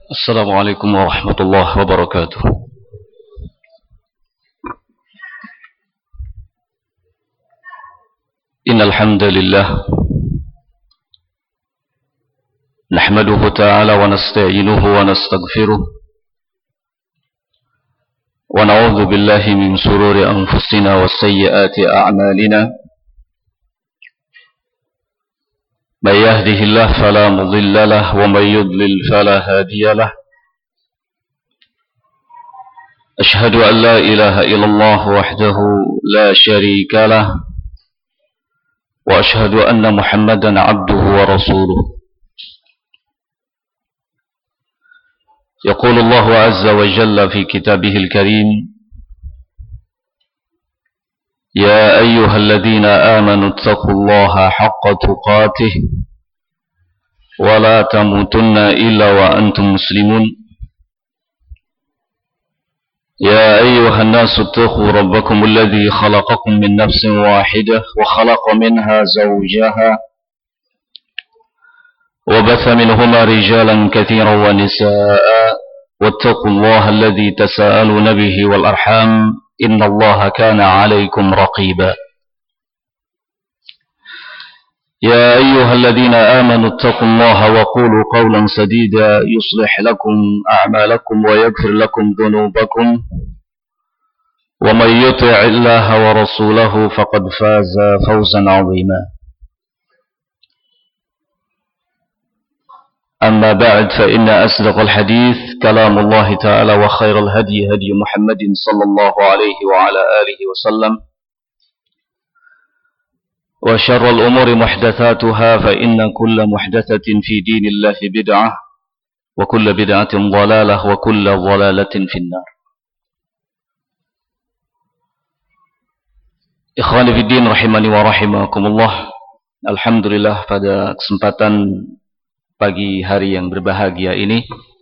السلام عليكم ورحمة الله وبركاته. إن الحمد لله نحمده تعالى ونستعينه ونستغفره ونعوذ بالله من شرور أنفسنا وسيئات أعمالنا. من يهده الله فلا مضل له ومن يضلل فلا هادي له. أشهد أن لا إله إلا الله وحده لا شريك له وأشهد أن محمدا عبده ورسوله. يقول الله عز وجل في كتابه الكريم: يا أيها الذين آمنوا اتقوا الله حق تقاته ولا تموتن إلا وأنتم مسلمون. يا أيها الناس اتقوا ربكم الذي خلقكم من نفس واحدة وخلق منها زوجها وبث منهما رجالا كثيرا ونساء واتقوا الله الذي تساءلون به والأرحام إن الله كان عليكم رقيبا. يا أيها الذين آمنوا اتقوا الله وقولوا قولا سديدا يصلح لكم أعمالكم ويغفر لكم ذنوبكم ومن يطع الله ورسوله فقد فاز فوزا عظيما. أما بعد فإن أصدق الحديث كلام الله تعالى وخير الهدي هدي محمد صلى الله عليه وعلى آله وسلم وشر الأمور محدثاتها فإن كل محدثة في دين الله بدعة وكل بدعة ضلالة وكل ضلالة في النار. Ikhwani fiddin rahimani wa rahimakumullah. Alhamdulillah, pada kesempatan pagi hari yang berbahagia ini,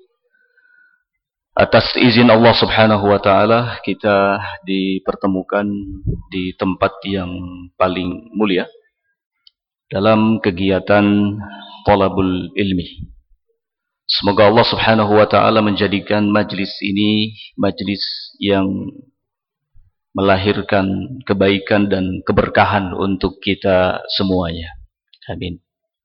atas izin Allah subhanahu wa ta'ala, kita dipertemukan di tempat yang paling mulia dalam kegiatan thalabul ilmi. Semoga Allah subhanahu wa ta'ala menjadikan majlis ini majlis yang melahirkan kebaikan dan keberkahan untuk kita semuanya. Amin.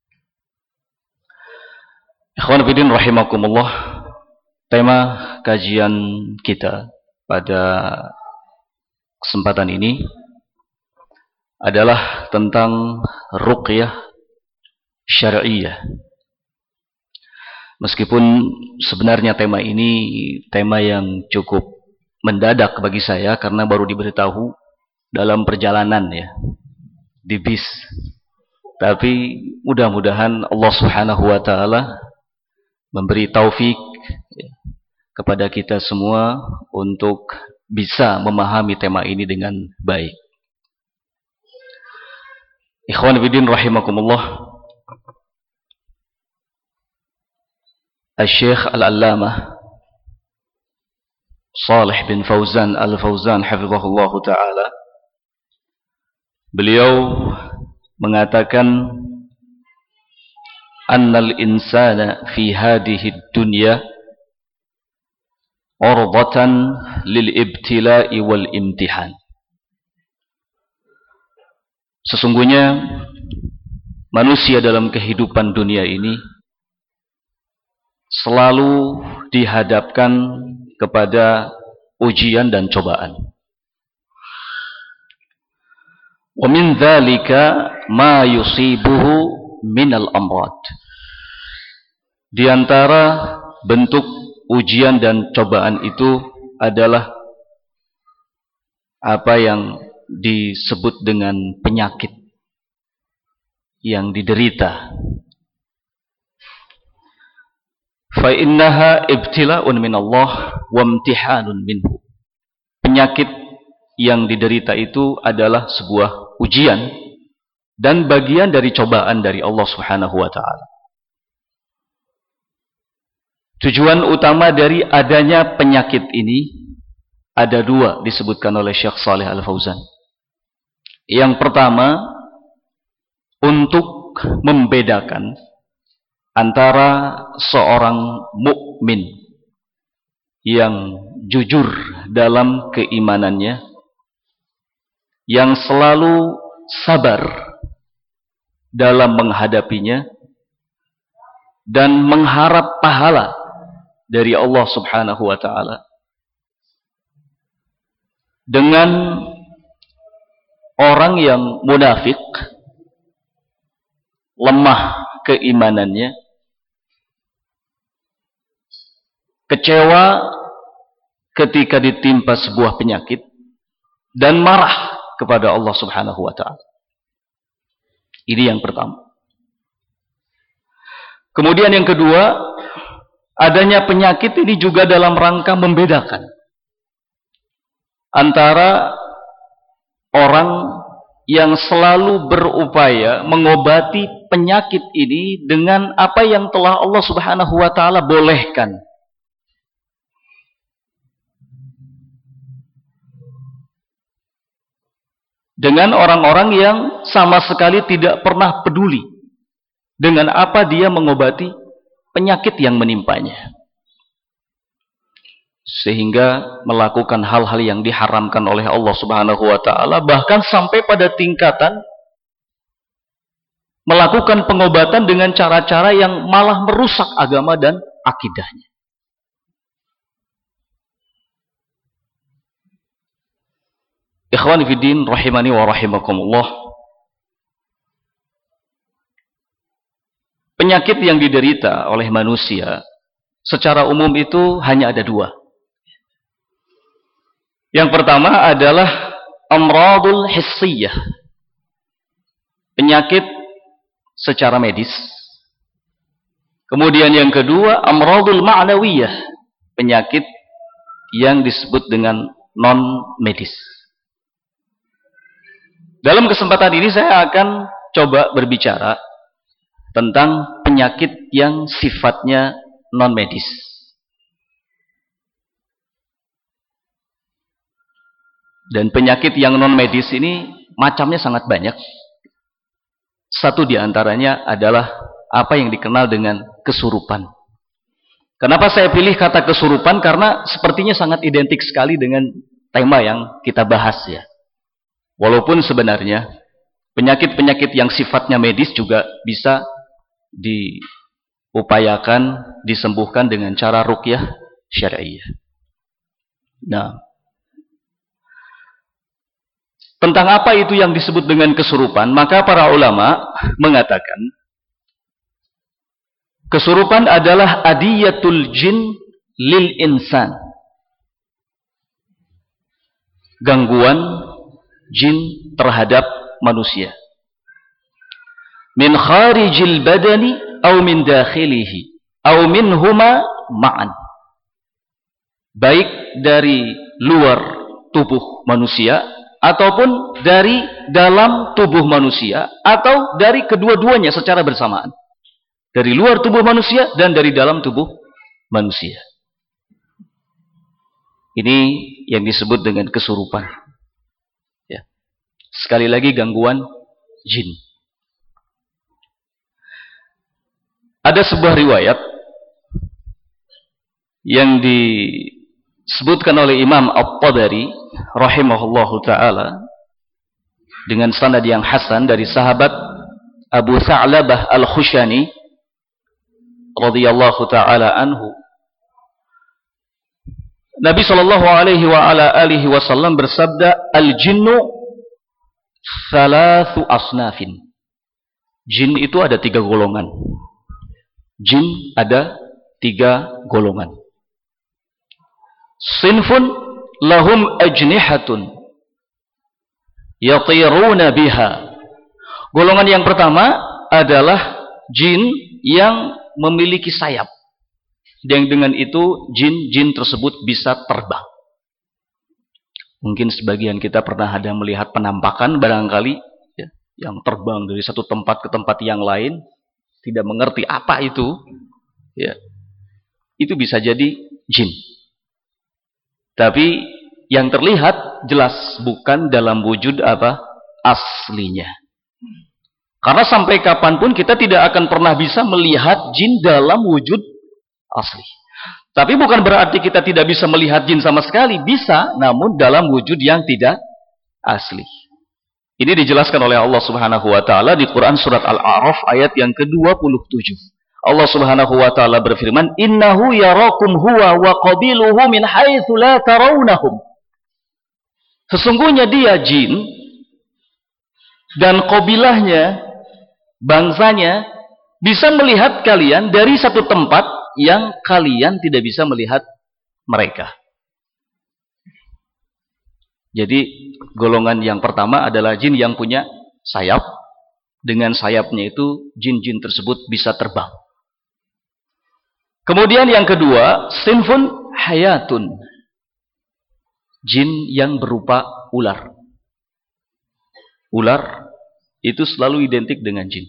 Ikhwan fillah rahimakumullah. Tema kajian kita pada kesempatan ini adalah tentang ruqyah syar'iyyah. Meskipun sebenarnya tema ini tema yang cukup mendadak bagi saya karena baru diberitahu dalam perjalanan ya, di bis. Tapi mudah-mudahan Allah subhanahu wa ta'ala memberi taufik kepada kita semua untuk bisa memahami tema ini dengan baik. Ikhwan fillah rahimakumullah. Al-Syekh Al-Allamah Shalih bin Fauzan Al-Fauzan hafizahullah ta'ala, beliau mengatakan annal insana fi hadhihi dunya urdatan lil ibtila'i wal imtihan. Sesungguhnya manusia dalam kehidupan dunia ini selalu dihadapkan kepada ujian dan cobaan. Wa min dzalika ma yusibuhu minal amrad. Di antara bentuk ujian dan cobaan itu adalah apa yang disebut dengan penyakit yang diderita. Fa innaha ibtila'un min Allah wa imtihanun minhu. Penyakit yang diderita itu adalah sebuah ujian dan bagian dari cobaan dari Allah subhanahu wa ta'ala. Tujuan utama dari adanya penyakit ini ada dua disebutkan oleh Syekh Shalih Al-Fauzan. Yang pertama, untuk membedakan antara seorang mukmin yang jujur dalam keimanannya, yang selalu sabar dalam menghadapinya dan mengharap pahala dari Allah Subhanahu wa taala, dengan orang yang munafik, lemah keimanannya, kecewa ketika ditimpa sebuah penyakit, dan marah kepada Allah Subhanahu wa taala. Ini yang pertama. Kemudian yang kedua, adanya penyakit ini juga dalam rangka membedakan antara orang yang selalu berupaya mengobati penyakit ini dengan apa yang telah Allah Subhanahu wa taala bolehkan. Dengan orang-orang yang sama sekali tidak pernah peduli dengan apa dia mengobati penyakit yang menimpanya, sehingga melakukan hal-hal yang diharamkan oleh Allah Subhanahu wa taala, bahkan sampai pada tingkatan melakukan pengobatan dengan cara-cara yang malah merusak agama dan akidahnya. Ikhwani fiddin rahimani wa rahimakumullah. Penyakit yang diderita oleh manusia secara umum itu hanya ada dua. Yang pertama adalah amradul hissiyah, penyakit secara medis. Kemudian yang kedua amradul ma'nawiyah, penyakit yang disebut dengan non medis. Dalam kesempatan ini saya akan coba berbicara tentang penyakit yang sifatnya non-medis. Dan penyakit yang non-medis ini macamnya sangat banyak. Satu di antaranya adalah apa yang dikenal dengan kesurupan. Kenapa saya pilih kata kesurupan? Karena sepertinya sangat identik sekali dengan tema yang kita bahas ya. Walaupun sebenarnya penyakit-penyakit yang sifatnya medis juga bisa diupayakan, disembuhkan dengan cara ruqyah syar'iyyah. Nah, tentang apa itu yang disebut dengan kesurupan, maka para ulama mengatakan kesurupan adalah adiyatul jin lil insan, gangguan jin terhadap manusia, min kharijil badani aw min dakhilihi aw minhuma ma'an, baik dari luar tubuh manusia ataupun dari dalam tubuh manusia, atau dari kedua-duanya secara bersamaan, dari luar tubuh manusia dan dari dalam tubuh manusia. Ini yang disebut dengan kesurupan ya. Sekali lagi, gangguan jin. Ada sebuah riwayat yang disebutkan oleh Imam At-Tabari rahimahullahu ta'ala dengan sanad yang hasan dari sahabat Abu Tha'labah Al-Khushani radhiyallahu ta'ala anhu. Nabi sallallahu alaihi wa ala alihi wasallam bersabda, al-jinnu thalathu asnafin. Jin itu ada 3 golongan. Jin ada 3 golongan. Sinfun lahum ajnihatun yatiruna biha. Golongan yang pertama adalah jin yang memiliki sayap, yang dengan itu jin-jin tersebut bisa terbang. Mungkin sebagian kita pernah ada melihat penampakan barangkali ya, yang terbang dari satu tempat ke tempat yang lain, tidak mengerti apa itu ya. Itu bisa jadi jin. Tapi yang terlihat jelas bukan dalam wujud apa aslinya. Karena sampai kapanpun kita tidak akan pernah bisa melihat jin dalam wujud asli. Tapi bukan berarti kita tidak bisa melihat jin sama sekali. Bisa, namun dalam wujud yang tidak asli. Ini dijelaskan oleh Allah Subhanahu wa taala di Quran surat Al-A'raf ayat yang ke-27. Allah Subhanahu wa taala berfirman, "Innahu yarakum huwa wa qabiluhu min haitsu la tarawnahum." Sesungguhnya dia jin dan qabilahnya, bangsanya bisa melihat kalian dari satu tempat yang kalian tidak bisa melihat mereka. Jadi golongan yang pertama adalah jin yang punya sayap. Dengan sayapnya itu jin-jin tersebut bisa terbang. Kemudian yang kedua, sinfun hayatun. Jin yang berupa ular. Ular itu selalu identik dengan jin.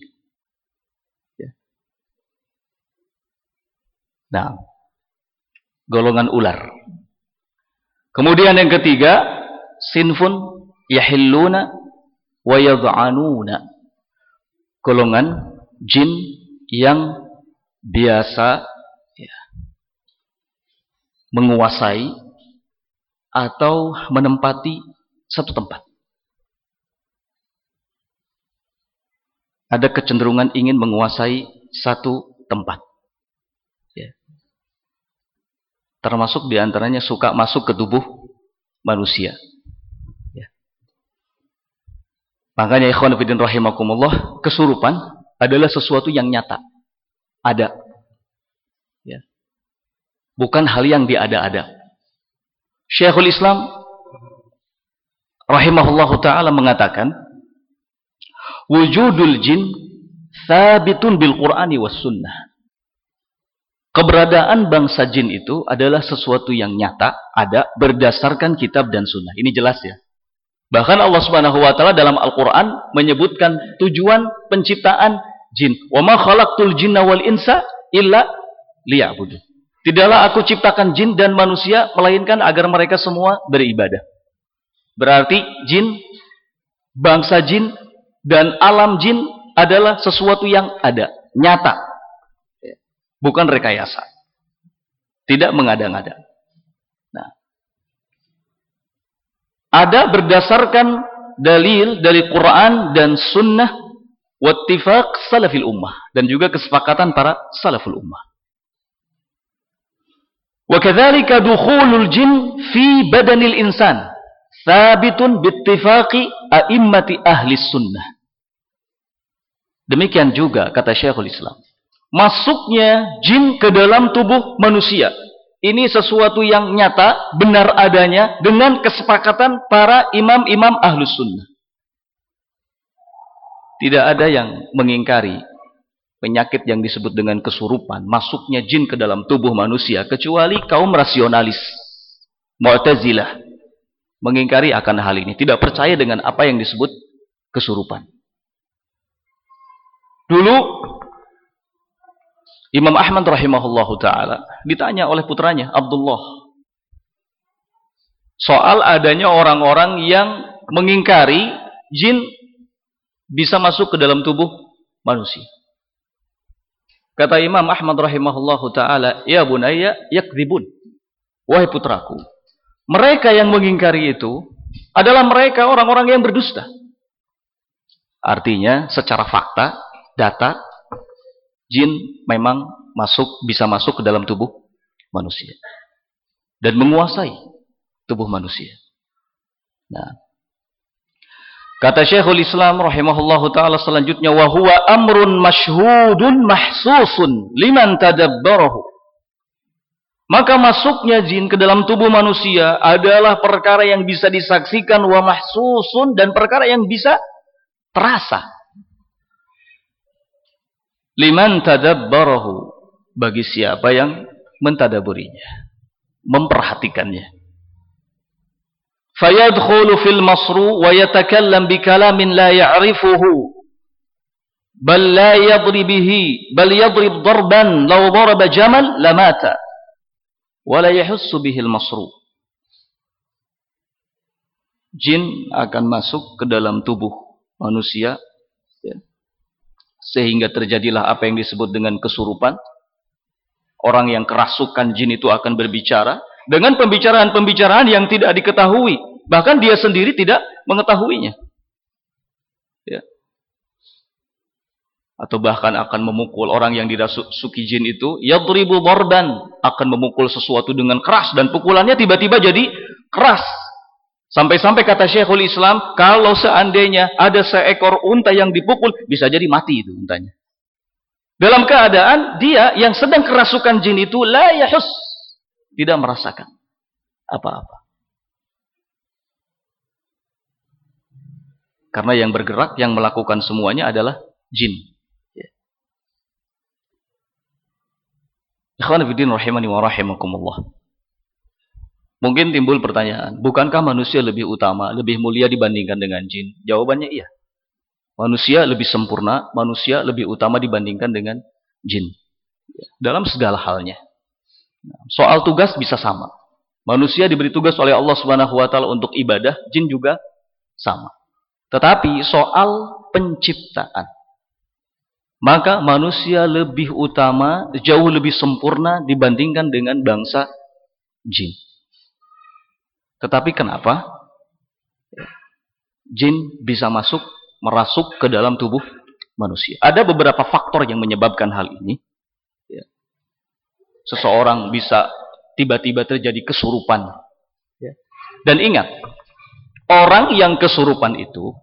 Nah, golongan ular. Kemudian yang ketiga, sinfun yahilluna wa yad'anuna. Golongan jin yang biasa menguasai atau menempati satu tempat. Ada kecenderungan ingin menguasai satu tempat. Termasuk diantaranya suka masuk ke tubuh manusia. Makanya ikhwan fillah rahimakumullah, kesurupan adalah sesuatu yang nyata. Ada. Ya. Bukan hal yang diada-ada. Syekhul Islam rahimahullahu ta'ala mengatakan, wujudul jin thabitun bil Qur'ani was sunnah. Keberadaan bangsa jin itu adalah sesuatu yang nyata, ada berdasarkan kitab dan sunnah. Ini jelas ya. Bahkan Allah Subhanahu wa taala dalam Al-Qur'an menyebutkan tujuan penciptaan jin. Wa ma khalaqtul jinna wal insa illa liya'budun. Tidaklah aku ciptakan jin dan manusia melainkan agar mereka semua beribadah. Berarti jin, bangsa jin dan alam jin adalah sesuatu yang ada, nyata. Bukan rekayasa. Tidak mengada-ngada. Nah, ada berdasarkan dalil dari Quran dan sunnah wattifaq salafil ummah, dan juga kesepakatan para salaful ummah. Wa kadzalika dukhulul jin fi badanil insan thabitun bittifaqi a'immati ahli sunnah. Demikian juga kata Syekhul Islam, masuknya jin ke dalam tubuh manusia ini sesuatu yang nyata, benar adanya, dengan kesepakatan para imam-imam ahlus sunnah. Tidak ada yang mengingkari penyakit yang disebut dengan kesurupan, masuknya jin ke dalam tubuh manusia, kecuali kaum rasionalis, Mu'tazilah, mengingkari akan hal ini, tidak percaya dengan apa yang disebut kesurupan. Dulu Imam Ahmad rahimahullahu ta'ala ditanya oleh putranya Abdullah soal adanya orang-orang yang mengingkari jin bisa masuk ke dalam tubuh manusia. Kata Imam Ahmad rahimahullahu ta'ala, ya bunayya yakdzibun, wahai putraku, mereka yang mengingkari itu adalah mereka orang-orang yang berdusta. Artinya secara fakta, data, jin memang bisa masuk ke dalam tubuh manusia dan menguasai tubuh manusia. Nah, kata Syekhul Islam rahimahullahu taala selanjutnya, wa huwa amrun masyhudun mahsusun liman tadabbarahu. Maka masuknya jin ke dalam tubuh manusia adalah perkara yang bisa disaksikan, wa mahsusun, dan perkara yang bisa terasa. Liman tadabbarahu, bagi siapa yang mentadaburinya, memperhatikannya. Fayadkhulu fil masru wa yatakallam bi kalamin la ya'rifuhu bal la yadrib bihi bal yadrib darban law daraba jamal lamata wa la yahussu bihi al masru. Jin akan masuk ke dalam tubuh manusia, ya, sehingga terjadilah apa yang disebut dengan kesurupan. Orang yang kerasukan jin itu akan berbicara dengan pembicaraan-pembicaraan yang tidak diketahui, bahkan dia sendiri tidak mengetahuinya. Ya. Atau bahkan akan memukul orang yang dirasuki jin itu, yadribu darban, akan memukul sesuatu dengan keras dan pukulannya tiba-tiba jadi keras. Sampai-sampai kata Syekhul Islam, kalau seandainya ada seekor unta yang dipukul, bisa jadi mati itu untanya. Dalam keadaan dia yang sedang kerasukan jin itu la yahus, tidak merasakan apa-apa. Karena yang bergerak, yang melakukan semuanya adalah jin. Ikhwan fillah rahimani wa rahimakumullah. Mungkin timbul pertanyaan, bukankah manusia lebih utama, lebih mulia dibandingkan dengan jin? Jawabannya iya. Manusia lebih sempurna, manusia lebih utama dibandingkan dengan jin. Dalam segala halnya. Soal tugas bisa sama. Manusia diberi tugas oleh Allah Subhanahu wa taala untuk ibadah, jin juga sama. Tetapi soal penciptaan, maka manusia lebih utama, jauh lebih sempurna dibandingkan dengan bangsa jin. Tetapi kenapa jin bisa merasuk ke dalam tubuh manusia? Ada beberapa faktor yang menyebabkan hal ini. Seseorang bisa tiba-tiba terjadi kesurupan. Dan ingat, orang yang kesurupan itu,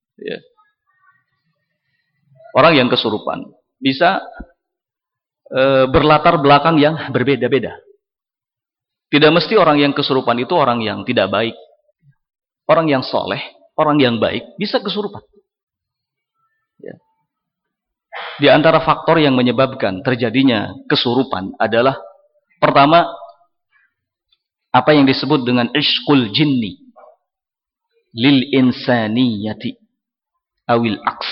orang yang kesurupan bisa berlatar belakang yang berbeda-beda. Tidak mesti orang yang kesurupan itu orang yang tidak baik. Orang yang soleh, orang yang baik bisa kesurupan. Ya. Di antara faktor yang menyebabkan terjadinya kesurupan adalah, pertama, apa yang disebut dengan ishqul jinni lil insaniyati awil aks.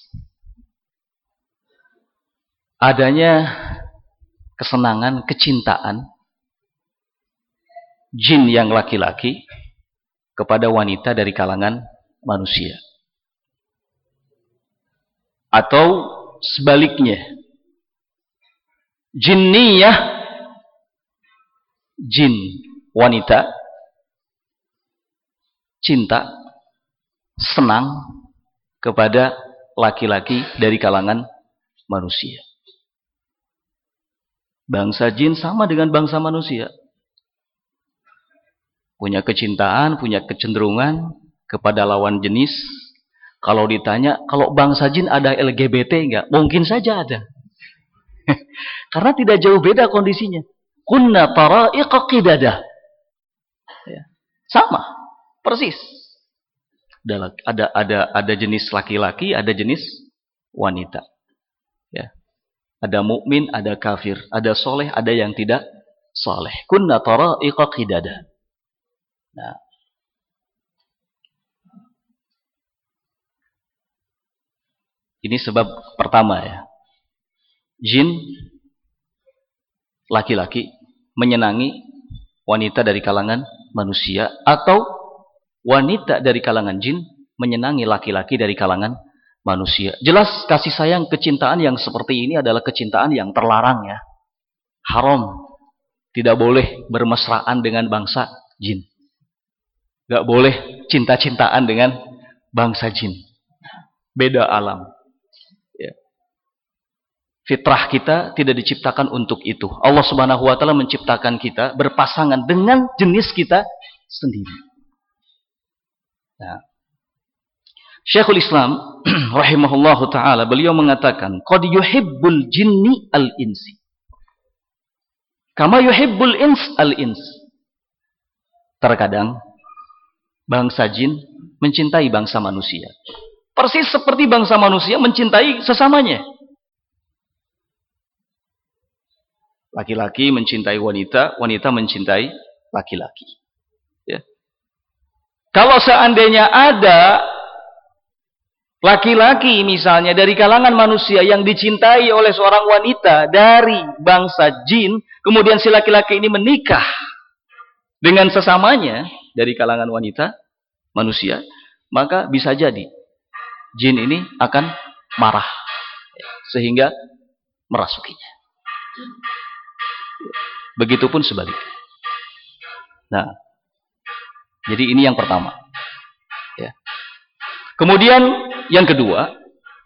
Adanya kesenangan, kecintaan jin yang laki-laki kepada wanita dari kalangan manusia. Atau sebaliknya, jinniyah, jin wanita cinta, senang kepada laki-laki dari kalangan manusia. Bangsa jin sama dengan bangsa manusia. Punya kecintaan, punya kecenderungan kepada lawan jenis. Kalau ditanya, kalau bangsa jin ada LGBT enggak? Mungkin saja ada. Karena tidak jauh beda kondisinya. Kunna tara'iqa qidadah. Sama, persis. Ada jenis laki-laki, ada jenis wanita. Ya. Ada mukmin, ada kafir, ada soleh, ada yang tidak soleh. Kunna tara'iqa qidadah. Nah, ini sebab pertama ya. Jin laki-laki menyenangi wanita dari kalangan manusia, atau wanita dari kalangan jin menyenangi laki-laki dari kalangan manusia. Jelas kasih sayang, kecintaan yang seperti ini adalah kecintaan yang terlarang ya. Haram. Tidak boleh bermesraan dengan bangsa jin. Gak boleh cinta-cintaan dengan bangsa jin. Beda alam. Ya. Fitrah kita tidak diciptakan untuk itu. Allah Subhanahu wa taala menciptakan kita berpasangan dengan jenis kita sendiri. Nah, Syekhul Islam rahimahullahu taala, beliau mengatakan, qad yuhibbul jinni al-insi kama yuhibbul ins al-ins. Terkadang bangsa jin mencintai bangsa manusia, persis seperti bangsa manusia mencintai sesamanya. Laki-laki mencintai wanita, wanita mencintai laki-laki. Ya. Kalau seandainya ada laki-laki misalnya dari kalangan manusia yang dicintai oleh seorang wanita dari bangsa jin, kemudian si laki-laki ini menikah dengan sesamanya dari kalangan wanita manusia, maka bisa jadi jin ini akan marah. sehingga merasukinya. Begitupun sebaliknya. Nah, jadi ini yang pertama. Ya. Kemudian yang kedua,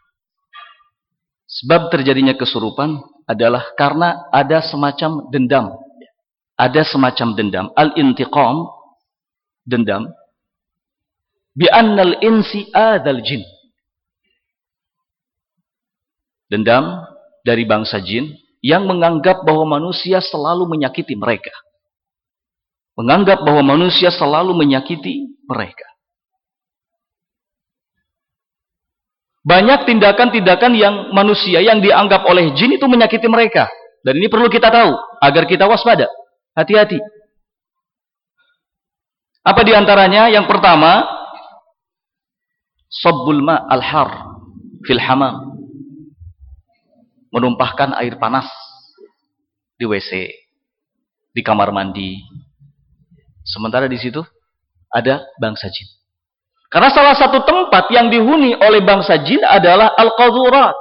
sebab terjadinya kesurupan adalah karena ada semacam dendam. Ada semacam dendam. Al-intiqam, dendam. Bi'annal insi adal jin. Dendam dari bangsa jin yang menganggap bahwa manusia selalu menyakiti mereka. Menganggap bahwa manusia selalu menyakiti mereka. Banyak tindakan-tindakan yang manusia yang dianggap oleh jin itu menyakiti mereka. Dan ini perlu kita tahu agar kita waspada. Hati-hati. Apa diantaranya? Yang pertama, sabbul ma al-har fil hamam. Menumpahkan air panas di WC, di kamar mandi. Sementara di situ ada bangsa jin. Karena salah satu tempat yang dihuni oleh bangsa jin adalah al-qadhurat.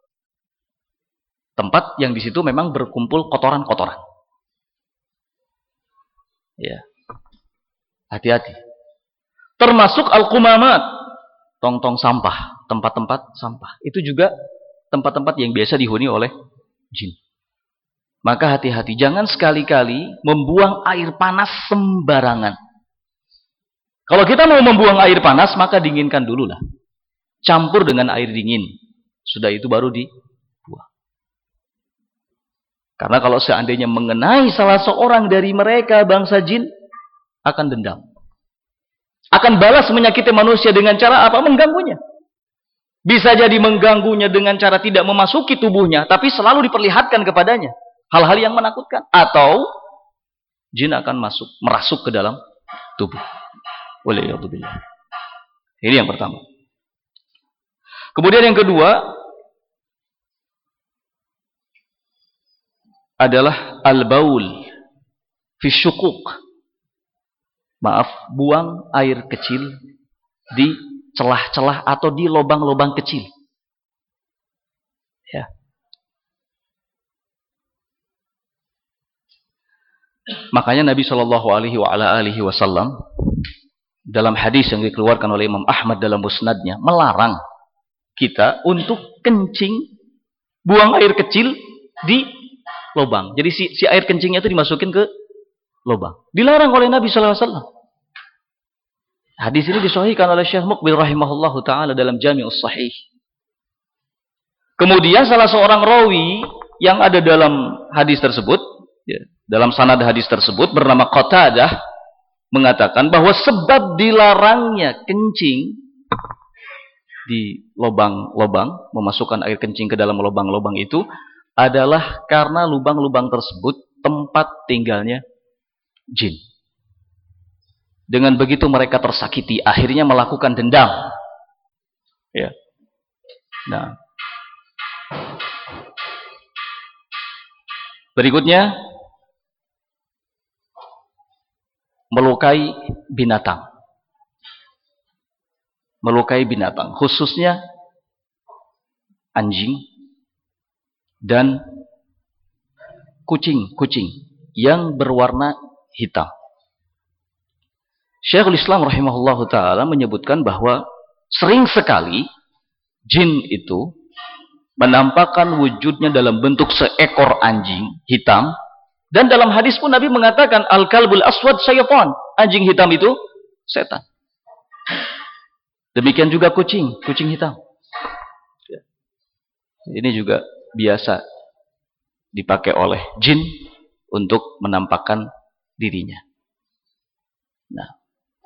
Tempat yang di situ memang berkumpul kotoran-kotoran. Ya. Hati-hati. Termasuk al-qumamat, tong-tong sampah, tempat-tempat sampah. Itu juga tempat-tempat yang biasa dihuni oleh jin. Maka hati-hati, jangan sekali-kali membuang air panas sembarangan. Kalau kita mau membuang air panas, maka dinginkan dulu lah. Campur dengan air dingin. Sudah itu baru dibuang. Karena kalau seandainya mengenai salah seorang dari mereka bangsa jin, akan dendam. Akan balas menyakiti manusia dengan cara apa? Mengganggunya. Bisa jadi mengganggunya dengan cara tidak memasuki tubuhnya, tapi selalu diperlihatkan kepadanya hal-hal yang menakutkan. Atau jin akan merasuk ke dalam tubuh. Waliyadzubillah. Ini yang pertama. Kemudian yang kedua adalah al-baul fi syukuk. Maaf, buang air kecil di celah-celah atau di lubang-lubang kecil. Ya. Makanya Nabi Shallallahu Alaihi Wasallam dalam hadis yang dikeluarkan oleh Imam Ahmad dalam musnadnya melarang kita untuk kencing, buang air kecil di lubang. Jadi si air kencingnya itu dimasukin ke lubang. Dilarang oleh Nabi Shallallahu Alaihi Wasallam. Hadis ini disahihkan oleh Syekh Muqbil rahimahullahu taala dalam Jami'us Shahih. Kemudian salah seorang rawi yang ada dalam hadis tersebut, ya, dalam sanad hadis tersebut bernama Qatadah mengatakan bahwa sebab dilarangnya kencing di lubang-lubang, memasukkan air kencing ke dalam lubang-lubang itu adalah karena lubang-lubang tersebut tempat tinggalnya jin. Dengan begitu mereka tersakiti, akhirnya melakukan dendam. Ya. Nah. Berikutnya, melukai binatang. Melukai binatang, khususnya anjing dan kucing-kucing yang berwarna hitam. Syekhul Islam rahimahullahu ta'ala menyebutkan bahwa sering sekali jin itu menampakkan wujudnya dalam bentuk seekor anjing hitam. Dan dalam hadis pun Nabi mengatakan al-kalbul aswad syaitan. Anjing hitam itu setan. Demikian juga kucing hitam. Ini juga biasa dipakai oleh jin untuk menampakkan dirinya. Nah,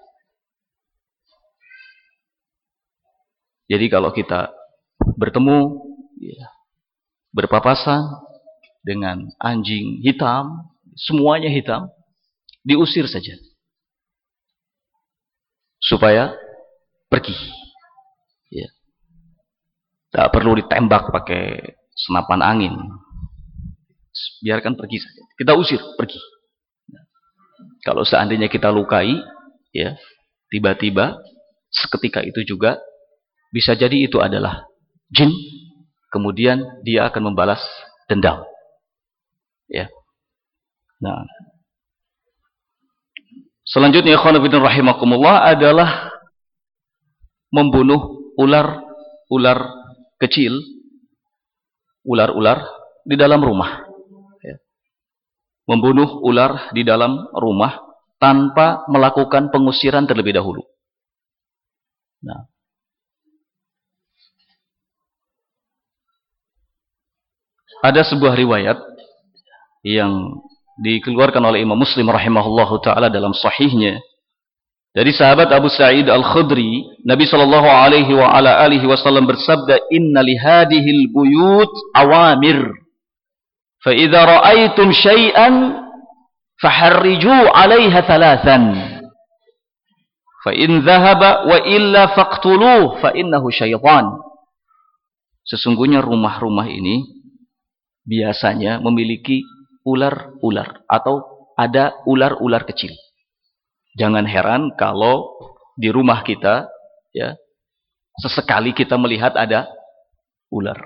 jadi kalau kita bertemu, ya, berpapasan dengan anjing hitam, semuanya hitam, diusir saja. Supaya pergi. Ya. Tak perlu ditembak pakai senapan angin. Biarkan pergi saja. Kita usir, pergi. Kalau seandainya kita lukai, ya, tiba-tiba seketika itu juga bisa jadi itu adalah jin kemudian dia akan membalas dendam. Ya. Nah, selanjutnya ikhwan fillah rahimakumullah adalah membunuh ular kecil, ular di dalam rumah. Ya. Membunuh ular di dalam rumah tanpa melakukan pengusiran terlebih dahulu. Nah, ada sebuah riwayat yang dikeluarkan oleh Imam Muslim rahimahullahu taala dalam sahihnya dari sahabat Abu Sa'id Al-Khudri, Nabi sallallahu alaihi wa ala alihi wasallam bersabda, "Inna li hadhil buyut awamir. Fa idza ra'aitum syai'an faharriju 'alaiha thalathan. Fa in dhahaba wa illa faqtuluh fa innahu syaitan." Sesungguhnya rumah-rumah ini biasanya memiliki ular-ular atau ada ular-ular kecil. Jangan heran kalau di rumah kita, ya, sesekali kita melihat ada ular.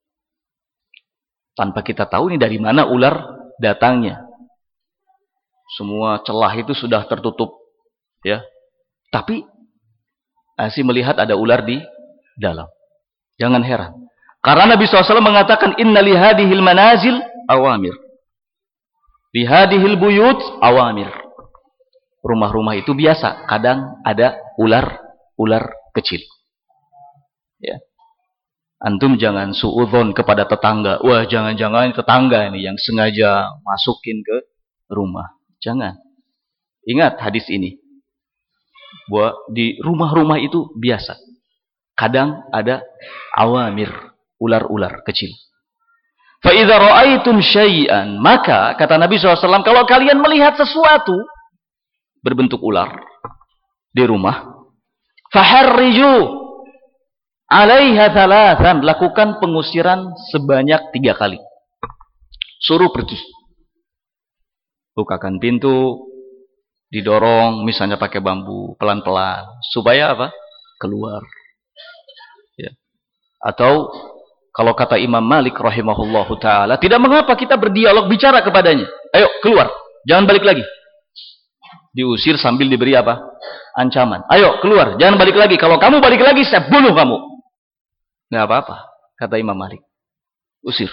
Tanpa kita tahu ini dari mana ular datangnya. Semua celah itu sudah tertutup, ya. Tapi masih melihat ada ular di dalam. Jangan heran. Karena Nabi SAW mengatakan, "Inna lihadihil manazil awamir. Lihadihil buyut awamir." Rumah-rumah itu biasa, kadang ada ular kecil. Ya. Antum jangan suudzon kepada tetangga. Wah, jangan-jangan tetangga ini yang sengaja masukin ke rumah. Jangan. Ingat hadis ini. Bahwa di rumah-rumah itu biasa. Kadang ada awamir, ular-ular kecil. Fa idza ra'aitum syai'an, maka kata Nabi SAW, kalau kalian melihat sesuatu berbentuk ular di rumah, faharriju 'alaiha thalathan, lakukan pengusiran sebanyak 3 kali. Suruh pergi. Bukakan pintu, didorong misalnya pakai bambu pelan-pelan supaya apa? Keluar. Ya. Atau kalau kata Imam Malik rahimahullahu taala, tidak mengapa kita berdialog, bicara kepadanya. Ayo keluar, jangan balik lagi. Diusir sambil diberi apa? Ancaman. Ayo keluar, jangan balik lagi. Kalau kamu balik lagi, saya bunuh kamu. Nggak apa-apa, kata Imam Malik. Usir.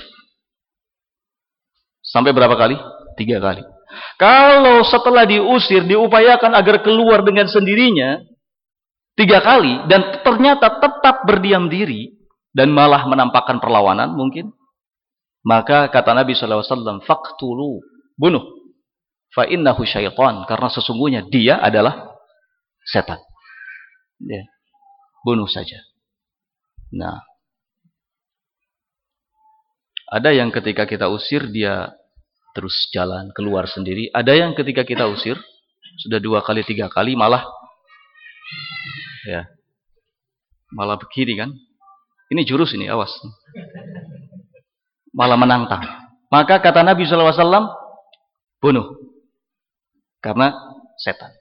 Sampai berapa kali? 3 kali. Kalau setelah diusir, diupayakan agar keluar dengan sendirinya 3 kali, dan ternyata tetap berdiam diri, dan malah menampakkan perlawanan mungkin, maka kata Nabi SAW, faqtulu, bunuh. Fa innahu syaitan, karena sesungguhnya dia adalah setan. Ya. Bunuh saja. Nah, ada yang ketika kita usir dia terus jalan keluar sendiri. Ada yang ketika kita usir sudah 2 kali 3 kali malah begini kan. Ini jurus ini, awas. Malah menantang. Maka kata Nabi SAW, bunuh. Karena setan.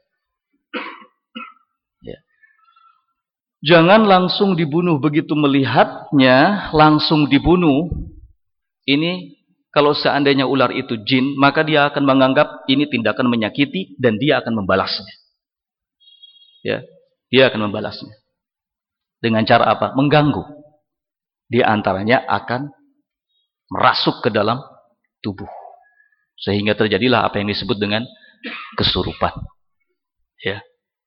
Ya. Jangan langsung dibunuh, begitu melihatnya langsung dibunuh. Ini kalau seandainya ular itu jin, maka dia akan menganggap ini tindakan menyakiti dan dia akan membalasnya. Ya, dia akan membalasnya. Dengan cara apa? Mengganggu. Di antaranya akan merasuk ke dalam tubuh. Sehingga terjadilah apa yang disebut dengan kesurupan. Ya.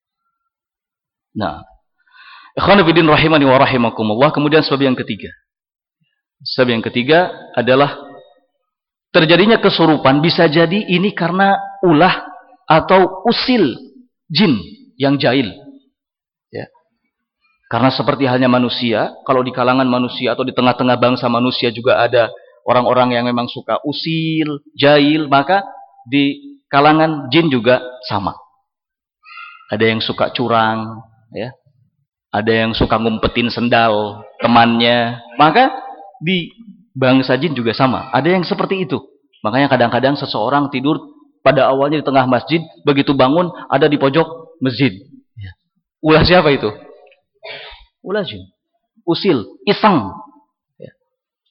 Nah, ikhwan fillah rahimani wa rahimakumullah, kemudian sebab yang ketiga. Sebab yang ketiga adalah terjadinya kesurupan bisa jadi ini karena ulah atau usil jin yang jahil. Ya. Karena seperti halnya manusia, kalau di kalangan manusia atau di tengah-tengah bangsa manusia juga ada orang-orang yang memang suka usil, jahil, maka di kalangan jin juga sama. Ada yang suka curang, ya. Ada yang suka ngumpetin sendal temannya. Maka di bangsa jin juga sama. Ada yang seperti itu. Makanya kadang-kadang seseorang tidur pada awalnya di tengah masjid, begitu bangun ada di pojok masjid. Ya. Ulah siapa itu? Ulah jin. Usil, iseng. Ya.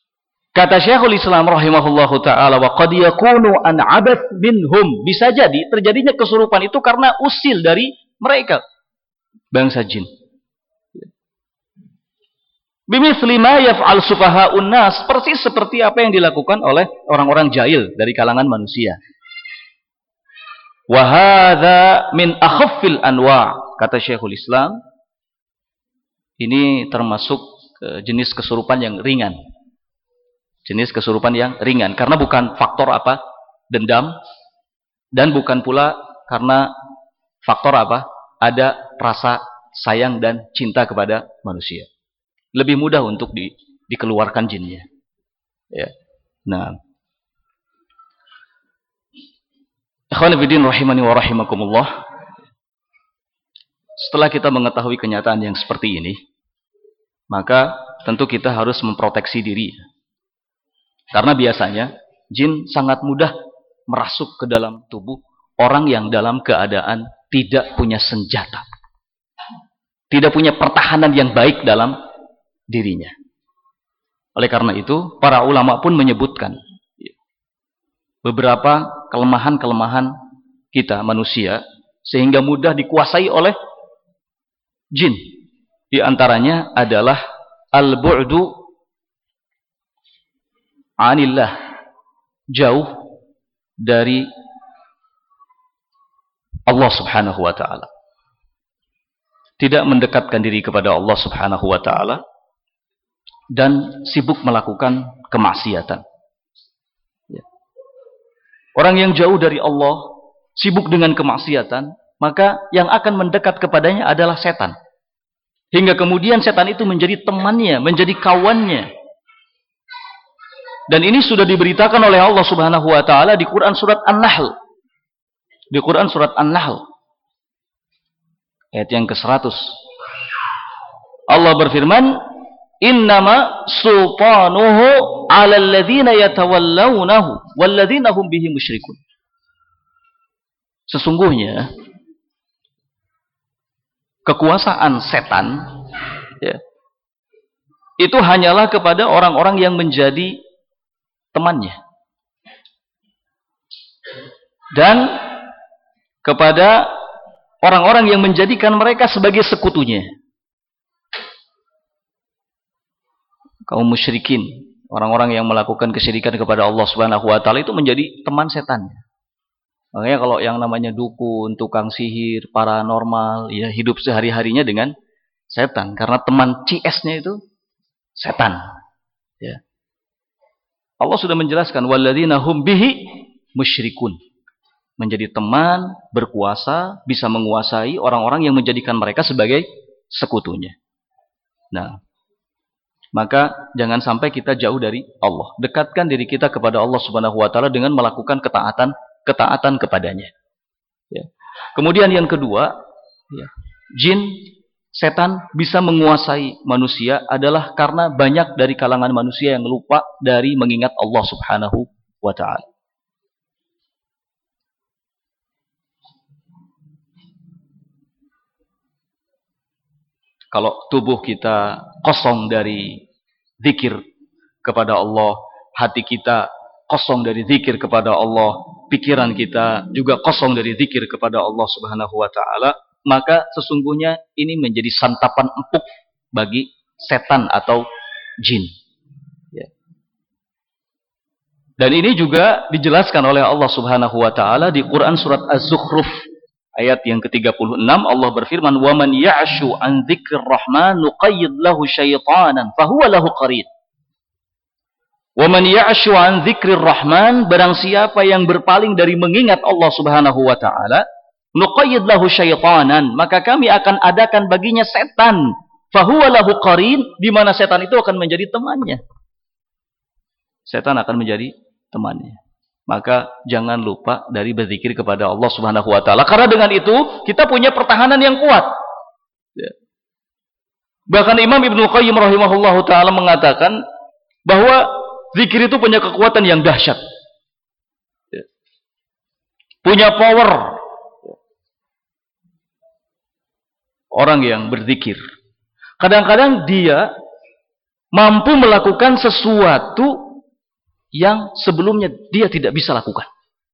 Kata Syekhul Islam rahimahullahu taala, wa qad yakunu an abath minhum, bisa jadi terjadinya kesurupan itu karena usil dari mereka bangsa jin. Bimithli ma yaf'al sufaha'un nas, persis seperti apa yang dilakukan oleh orang-orang jahil dari kalangan manusia. Wa hadza min akhaffil anwa', kata Syekhul Islam, ini termasuk jenis kesurupan yang ringan. Jenis kesurupan yang ringan karena bukan faktor apa? Dendam, dan bukan pula karena faktor apa? Ada rasa sayang dan cinta kepada manusia. Lebih mudah untuk dikeluarkan jinnya. Ya. Nah, ikhwan fillah rahimani wa rahimakumullah. Setelah kita mengetahui kenyataan yang seperti ini, maka tentu kita harus memproteksi diri. Karena biasanya jin sangat mudah merasuk ke dalam tubuh orang yang dalam keadaan tidak punya senjata. Tidak punya pertahanan yang baik dalam dirinya. Oleh karena itu, para ulama pun menyebutkan beberapa kelemahan-kelemahan kita manusia sehingga mudah dikuasai oleh jin. Di antaranya adalah al-bu'du anillah, jauh dari Allah subhanahu wa ta'ala. Tidak mendekatkan diri kepada Allah subhanahu wa ta'ala dan sibuk melakukan kemaksiatan. Orang yang jauh dari Allah, sibuk dengan kemaksiatan, maka yang akan mendekat kepadanya adalah setan. Hingga kemudian setan itu menjadi temannya, menjadi kawannya. Dan ini sudah diberitakan oleh Allah Subhanahu wa taala di Quran surat An-Nahl. Di Quran surat An-Nahl ayat yang ke-100. Allah berfirman, "Innama sultanuhu 'alal ladzina yatawallawnahu wal ladzina hum bihi musyrikun." Sesungguhnya kekuasaan setan, ya, itu hanyalah kepada orang-orang yang menjadi temannya dan kepada orang-orang yang menjadikan mereka sebagai sekutunya. Kaum musyrikin, orang-orang yang melakukan kesyirikan kepada Allah Subhanahu wa taala itu menjadi teman setan. Makanya kalau yang namanya dukun, tukang sihir, paranormal, ya hidup sehari-harinya dengan setan karena teman CS-nya itu setan. Ya. Allah sudah menjelaskan walladzina hum bihi musyrikun. Menjadi teman, berkuasa, bisa menguasai orang-orang yang menjadikan mereka sebagai sekutunya. Nah, maka jangan sampai kita jauh dari Allah. Dekatkan diri kita kepada Allah Subhanahu wa taala dengan melakukan ketaatan kepadanya. Ya. Kemudian yang kedua, ya, jin, setan bisa menguasai manusia adalah karena banyak dari kalangan manusia yang lupa dari mengingat Allah Subhanahu wa ta'ala. Kalau tubuh kita kosong dari zikir kepada Allah, hati kita kosong dari zikir kepada Allah, pikiran kita juga kosong dari zikir kepada Allah Subhanahu wa ta'ala, maka sesungguhnya ini menjadi santapan empuk bagi setan atau jin. Ya. Dan ini juga dijelaskan oleh Allah Subhanahu wa taala di Quran surat Az-Zukhruf ayat yang ke-36. Allah berfirman, "Wa man ya'shu an dzikrir rahman nuqayyid lahu syaitanan fahuwa lahu qarin." Wa man ya'shu an dzikrir rahman, barang siapa yang berpaling dari mengingat Allah Subhanahu wa taala, nuqayyid lahu syaitanan, maka kami akan adakan baginya setan, fahuwa lahu qarin, di mana setan itu akan menjadi temannya. Setan akan menjadi temannya. Maka jangan lupa dari berzikir kepada Allah Subhanahu wa taala, karena dengan itu kita punya pertahanan yang kuat. Ya. Bahkan Imam Ibnu Qayyim rahimahullahu taala mengatakan bahwa zikir itu punya kekuatan yang dahsyat. Ya. Punya power. Orang yang berzikir, kadang-kadang dia mampu melakukan sesuatu yang sebelumnya dia tidak bisa lakukan.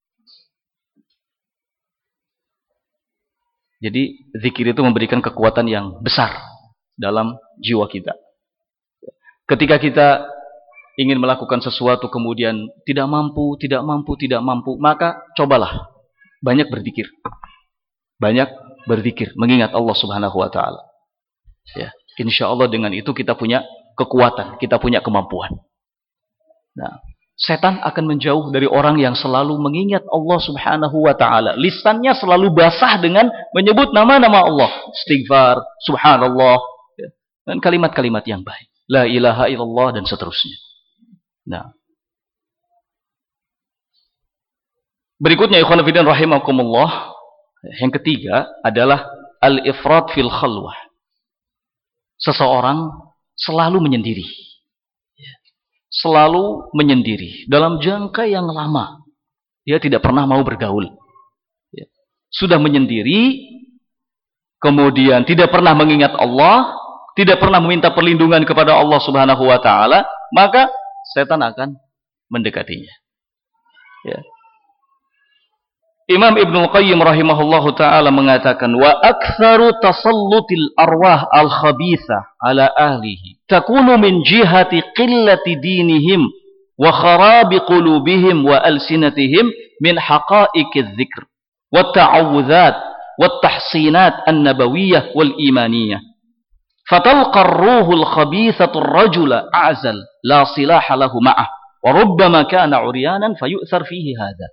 Jadi zikir itu memberikan kekuatan yang besar dalam jiwa kita. Ketika kita ingin melakukan sesuatu kemudian tidak mampu, maka cobalah banyak berzikir. Banyak berzikir, mengingat Allah Subhanahu wa taala. Ya, insyaallah dengan itu kita punya kekuatan, kita punya kemampuan. Nah, setan akan menjauh dari orang yang selalu mengingat Allah Subhanahu wa taala. Lisannya selalu basah dengan menyebut nama-nama Allah, istighfar, subhanallah, ya, dan kalimat-kalimat yang baik. La ilaha illallah dan seterusnya. Nah. Berikutnya ikhwan fillah rahimakumullah, yang ketiga adalah al-ifrat fil khalwah. Seseorang selalu menyendiri. Selalu menyendiri dalam jangka yang lama. Dia tidak pernah mau bergaul. Sudah menyendiri, kemudian tidak pernah mengingat Allah, tidak pernah meminta perlindungan kepada Allah Subhanahu wa taala, maka setan akan mendekatinya. Ya. Imam Ibnu Qayyim rahimahullahu taala mengatakan, wa aktsaru tasallutil arwah al-khabithah ala ahlihi takunu min jihati qillati dinihim wa kharabi qulubihim wa alsinatihim min haqa'iqiz dzikr wa ta'awudzat wa tahsinat an-nabawiyyah wal imaniyah. Fatalqa ar-ruhul khabithatu ar-rajula a'zal la silaha lahu ma'ah wa rubbama kana 'uryanan fayu'thar fihi hadha.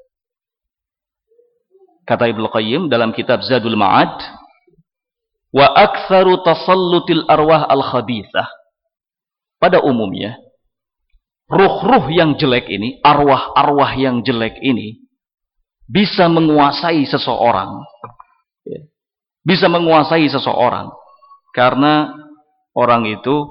Kata Ibnu Qayyim dalam kitab Zadul Ma'ad, wa aktsaru tasallutil arwah al-khabithah. Pada umumnya, ruh-ruh yang jelek ini, arwah-arwah yang jelek ini bisa menguasai seseorang. Bisa menguasai seseorang karena orang itu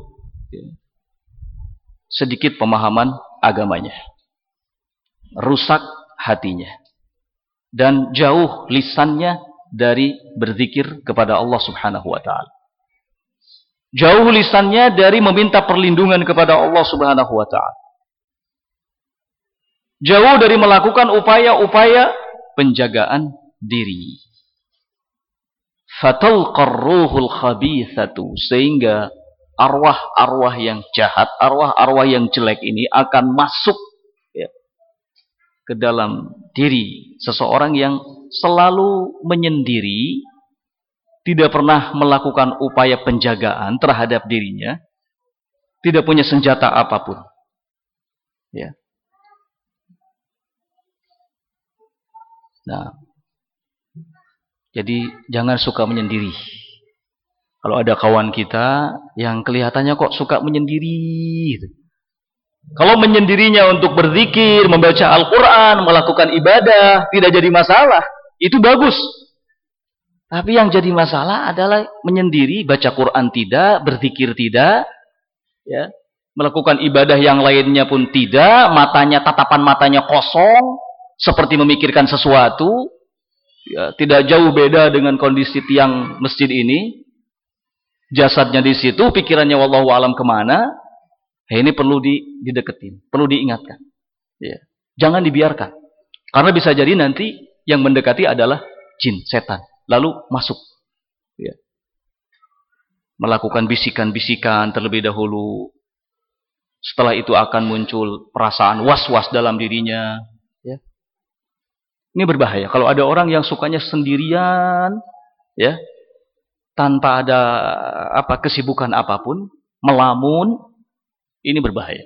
sedikit pemahaman agamanya, rusak hatinya, dan jauh lisannya dari berzikir kepada Allah Subhanahu wa taala. Jauh lisannya dari meminta perlindungan kepada Allah Subhanahu wa taala. Jauh dari melakukan upaya-upaya penjagaan diri. Fatalqar ruhul khabithatu, sehingga arwah-arwah yang jahat, arwah-arwah yang jelek ini akan masuk ke dalam diri seseorang yang selalu menyendiri, tidak pernah melakukan upaya penjagaan terhadap dirinya, tidak punya senjata apapun. Ya. Nah, jadi jangan suka menyendiri. Kalau ada kawan kita yang kelihatannya kok suka menyendiri, kalau menyendirinya untuk berzikir, membaca Al-Quran, melakukan ibadah, tidak jadi masalah, itu bagus. Tapi yang jadi masalah adalah menyendiri, baca Quran tidak, berzikir tidak, ya, melakukan ibadah yang lainnya pun tidak, tatapan matanya kosong, seperti memikirkan sesuatu, ya, tidak jauh beda dengan kondisi tiang masjid ini. Jasadnya di situ, pikirannya wallahu alam kemana. Ini perlu dideketin, perlu diingatkan. Ya. Jangan dibiarkan. Karena bisa jadi nanti yang mendekati adalah jin, setan. Lalu masuk. Ya. Melakukan bisikan-bisikan terlebih dahulu. Setelah itu akan muncul perasaan was-was dalam dirinya. Ya. Ini berbahaya. Kalau ada orang yang sukanya sendirian, ya, tanpa ada kesibukan apapun, melamun, ini berbahaya.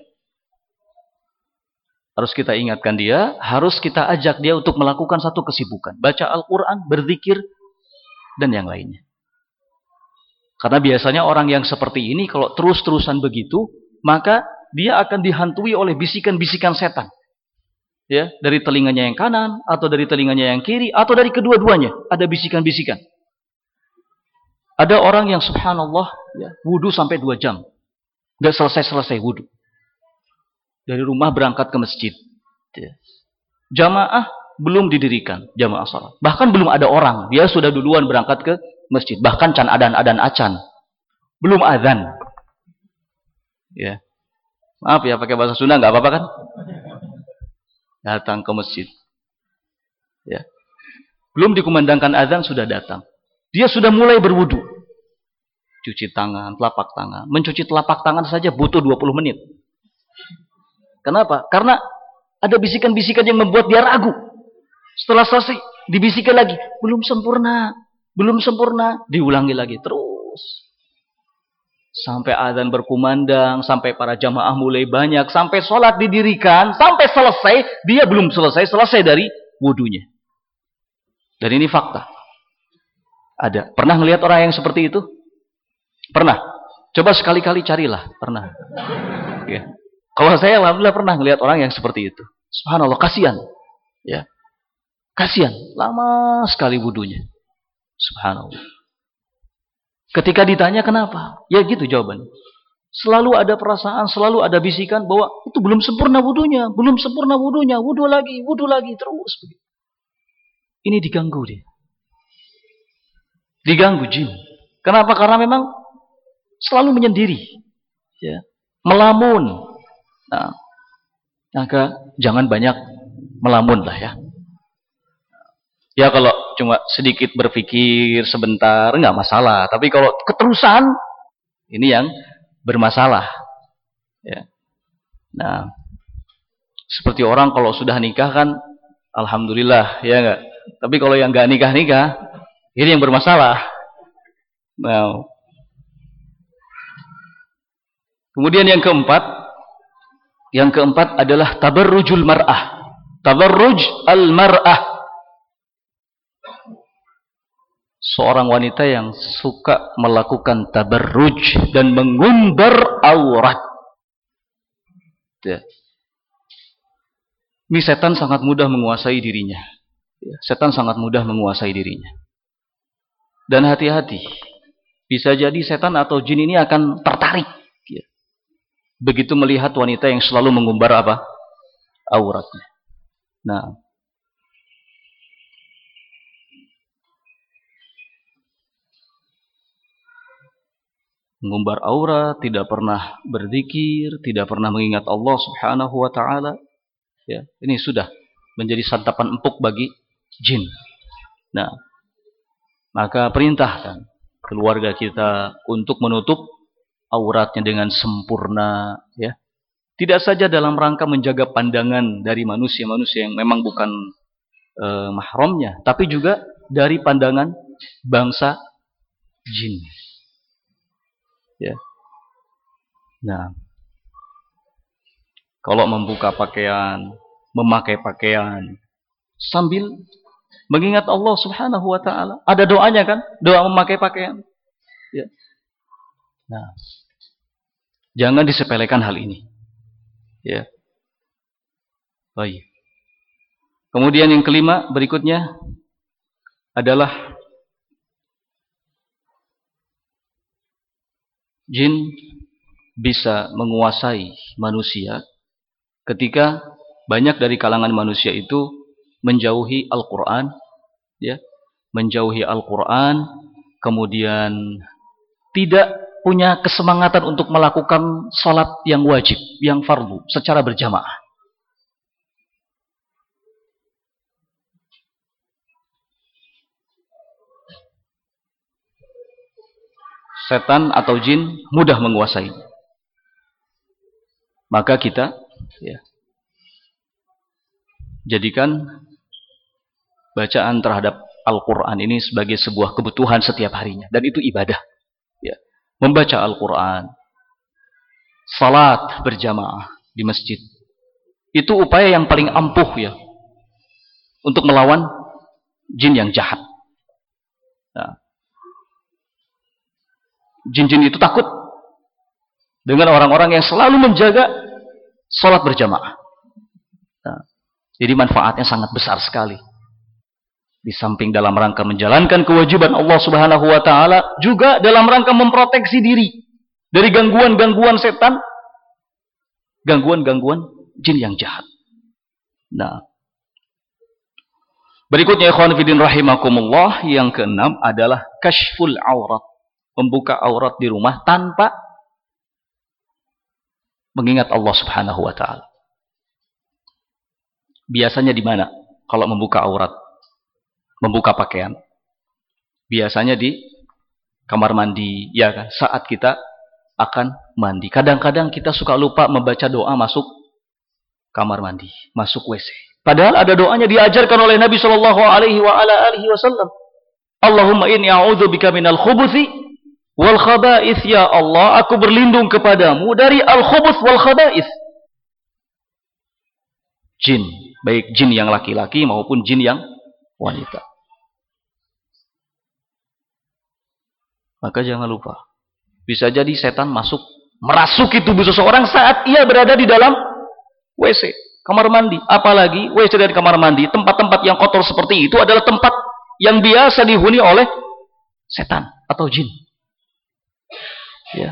Harus kita ingatkan dia, harus kita ajak dia untuk melakukan satu kesibukan. Baca Al-Quran, berzikir, dan yang lainnya. Karena biasanya orang yang seperti ini, kalau terus-terusan begitu, maka dia akan dihantui oleh bisikan-bisikan setan. Ya, dari telinganya yang kanan, atau dari telinganya yang kiri, atau dari kedua-duanya. Ada bisikan-bisikan. Ada orang yang subhanallah, ya, wudu sampai 2 jam. Gak selesai-selesai wudu. Dari rumah berangkat ke masjid. Ya. Jamaah belum didirikan, jamaah salat. Bahkan belum ada orang, dia sudah duluan berangkat ke masjid. Bahkan can adan acan. Belum azan. Ya. Maaf ya, pakai bahasa Sunda nggak apa-apa kan? Datang ke masjid. Ya. Belum dikumandangkan azan sudah datang. Dia sudah mulai berwudu. Cuci tangan, telapak tangan. Mencuci telapak tangan saja butuh 20 menit. Kenapa? Karena ada bisikan-bisikan yang membuat dia ragu. Setelah selesai, dibisikkan lagi. Belum sempurna. Belum sempurna. Diulangi lagi terus. Sampai azan berkumandang, sampai para jamaah mulai banyak, sampai sholat didirikan, sampai selesai, dia belum selesai dari wudunya. Dan ini fakta. Ada. Pernah ngelihat orang yang seperti itu? Pernah. Coba sekali-kali carilah. Pernah. Ya. Kalau saya alhamdulillah pernah ngelihat orang yang seperti itu. Subhanallah, kasihan. Ya. Kasihan. Lama sekali wudunya. Subhanallah. Ketika ditanya kenapa? Ya gitu jawabannya. Selalu ada perasaan, selalu ada bisikan bahwa itu belum sempurna wudunya, belum sempurna wudunya, wudu lagi terus. Ini diganggu dia. Diganggu jin. Kenapa? Karena memang selalu menyendiri. Ya. Melamun. Nah, maka jangan banyak melamun lah ya. Ya kalau cuma sedikit berpikir sebentar nggak masalah. Tapi kalau keterusan ini yang bermasalah. Ya. Nah, seperti orang kalau sudah nikah kan, alhamdulillah ya nggak. Tapi kalau yang nggak nikah ini yang bermasalah. Nah, kemudian yang keempat adalah tabarrujul mar'ah. Tabarruj al mar'ah. Seorang wanita yang suka melakukan tabarruj dan mengumbar aurat. Ya. Ini setan sangat mudah menguasai dirinya. Ya. Setan sangat mudah menguasai dirinya. Dan hati-hati. Bisa jadi setan atau jin ini akan tertarik. Ya. Begitu melihat wanita yang selalu mengumbar apa? Auratnya. Nah. Mengumbar aurat, tidak pernah berzikir, tidak pernah mengingat Allah Subhanahu wa taala. Ya, ini sudah menjadi santapan empuk bagi jin. Nah, maka perintahkan keluarga kita untuk menutup auratnya dengan sempurna, ya. Tidak saja dalam rangka menjaga pandangan dari manusia-manusia yang memang bukan mahramnya, tapi juga dari pandangan bangsa jin. Ya. Nah, kalau membuka pakaian, memakai pakaian sambil mengingat Allah Subhanahu wa taala, ada doanya kan? Doa memakai pakaian. Ya. Nah, jangan disepelekan hal ini. Ya. Baik. Kemudian yang kelima berikutnya adalah jin bisa menguasai manusia ketika banyak dari kalangan manusia itu menjauhi Al-Quran, ya, menjauhi Al-Quran, kemudian tidak punya kesemangatan untuk melakukan sholat yang wajib, yang fardu, secara berjamaah. Setan atau jin mudah menguasai. Maka kita ya, jadikan bacaan terhadap Al-Quran ini sebagai sebuah kebutuhan setiap harinya. Dan itu ibadah. Ya. Membaca Al-Quran, salat berjamaah di masjid. Itu upaya yang paling ampuh ya untuk melawan jin yang jahat. Nah, jin-jin itu takut dengan orang-orang yang selalu menjaga sholat berjamaah. Nah, jadi manfaatnya sangat besar sekali. Di samping dalam rangka menjalankan kewajiban Allah Subhanahu wa taala, juga dalam rangka memproteksi diri dari gangguan-gangguan setan, gangguan-gangguan jin yang jahat. Nah, berikutnya ikhwan fillah rahimakumullah, yang keenam adalah kashful aurat. Membuka aurat di rumah tanpa mengingat Allah Subhanahu wa taala. Biasanya di mana? Kalau membuka aurat, membuka pakaian. Biasanya di kamar mandi, ya kan? Saat kita akan mandi. Kadang-kadang kita suka lupa membaca doa masuk kamar mandi, masuk WC. Padahal ada doanya diajarkan oleh Nabi Shallallahu Alaihi Wasallam. Allahumma inni a'udzubika minal khubuthi wal khaba'ith, ya Allah, aku berlindung kepadamu dari al khubuth wal khaba'ith. Jin, baik jin yang laki-laki maupun jin yang wanita. Maka jangan lupa, bisa jadi setan masuk, merasuki tubuh seseorang saat ia berada di dalam WC, kamar mandi. Apalagi WC dan kamar mandi, tempat-tempat yang kotor seperti itu adalah tempat yang biasa dihuni oleh setan atau jin. Ya.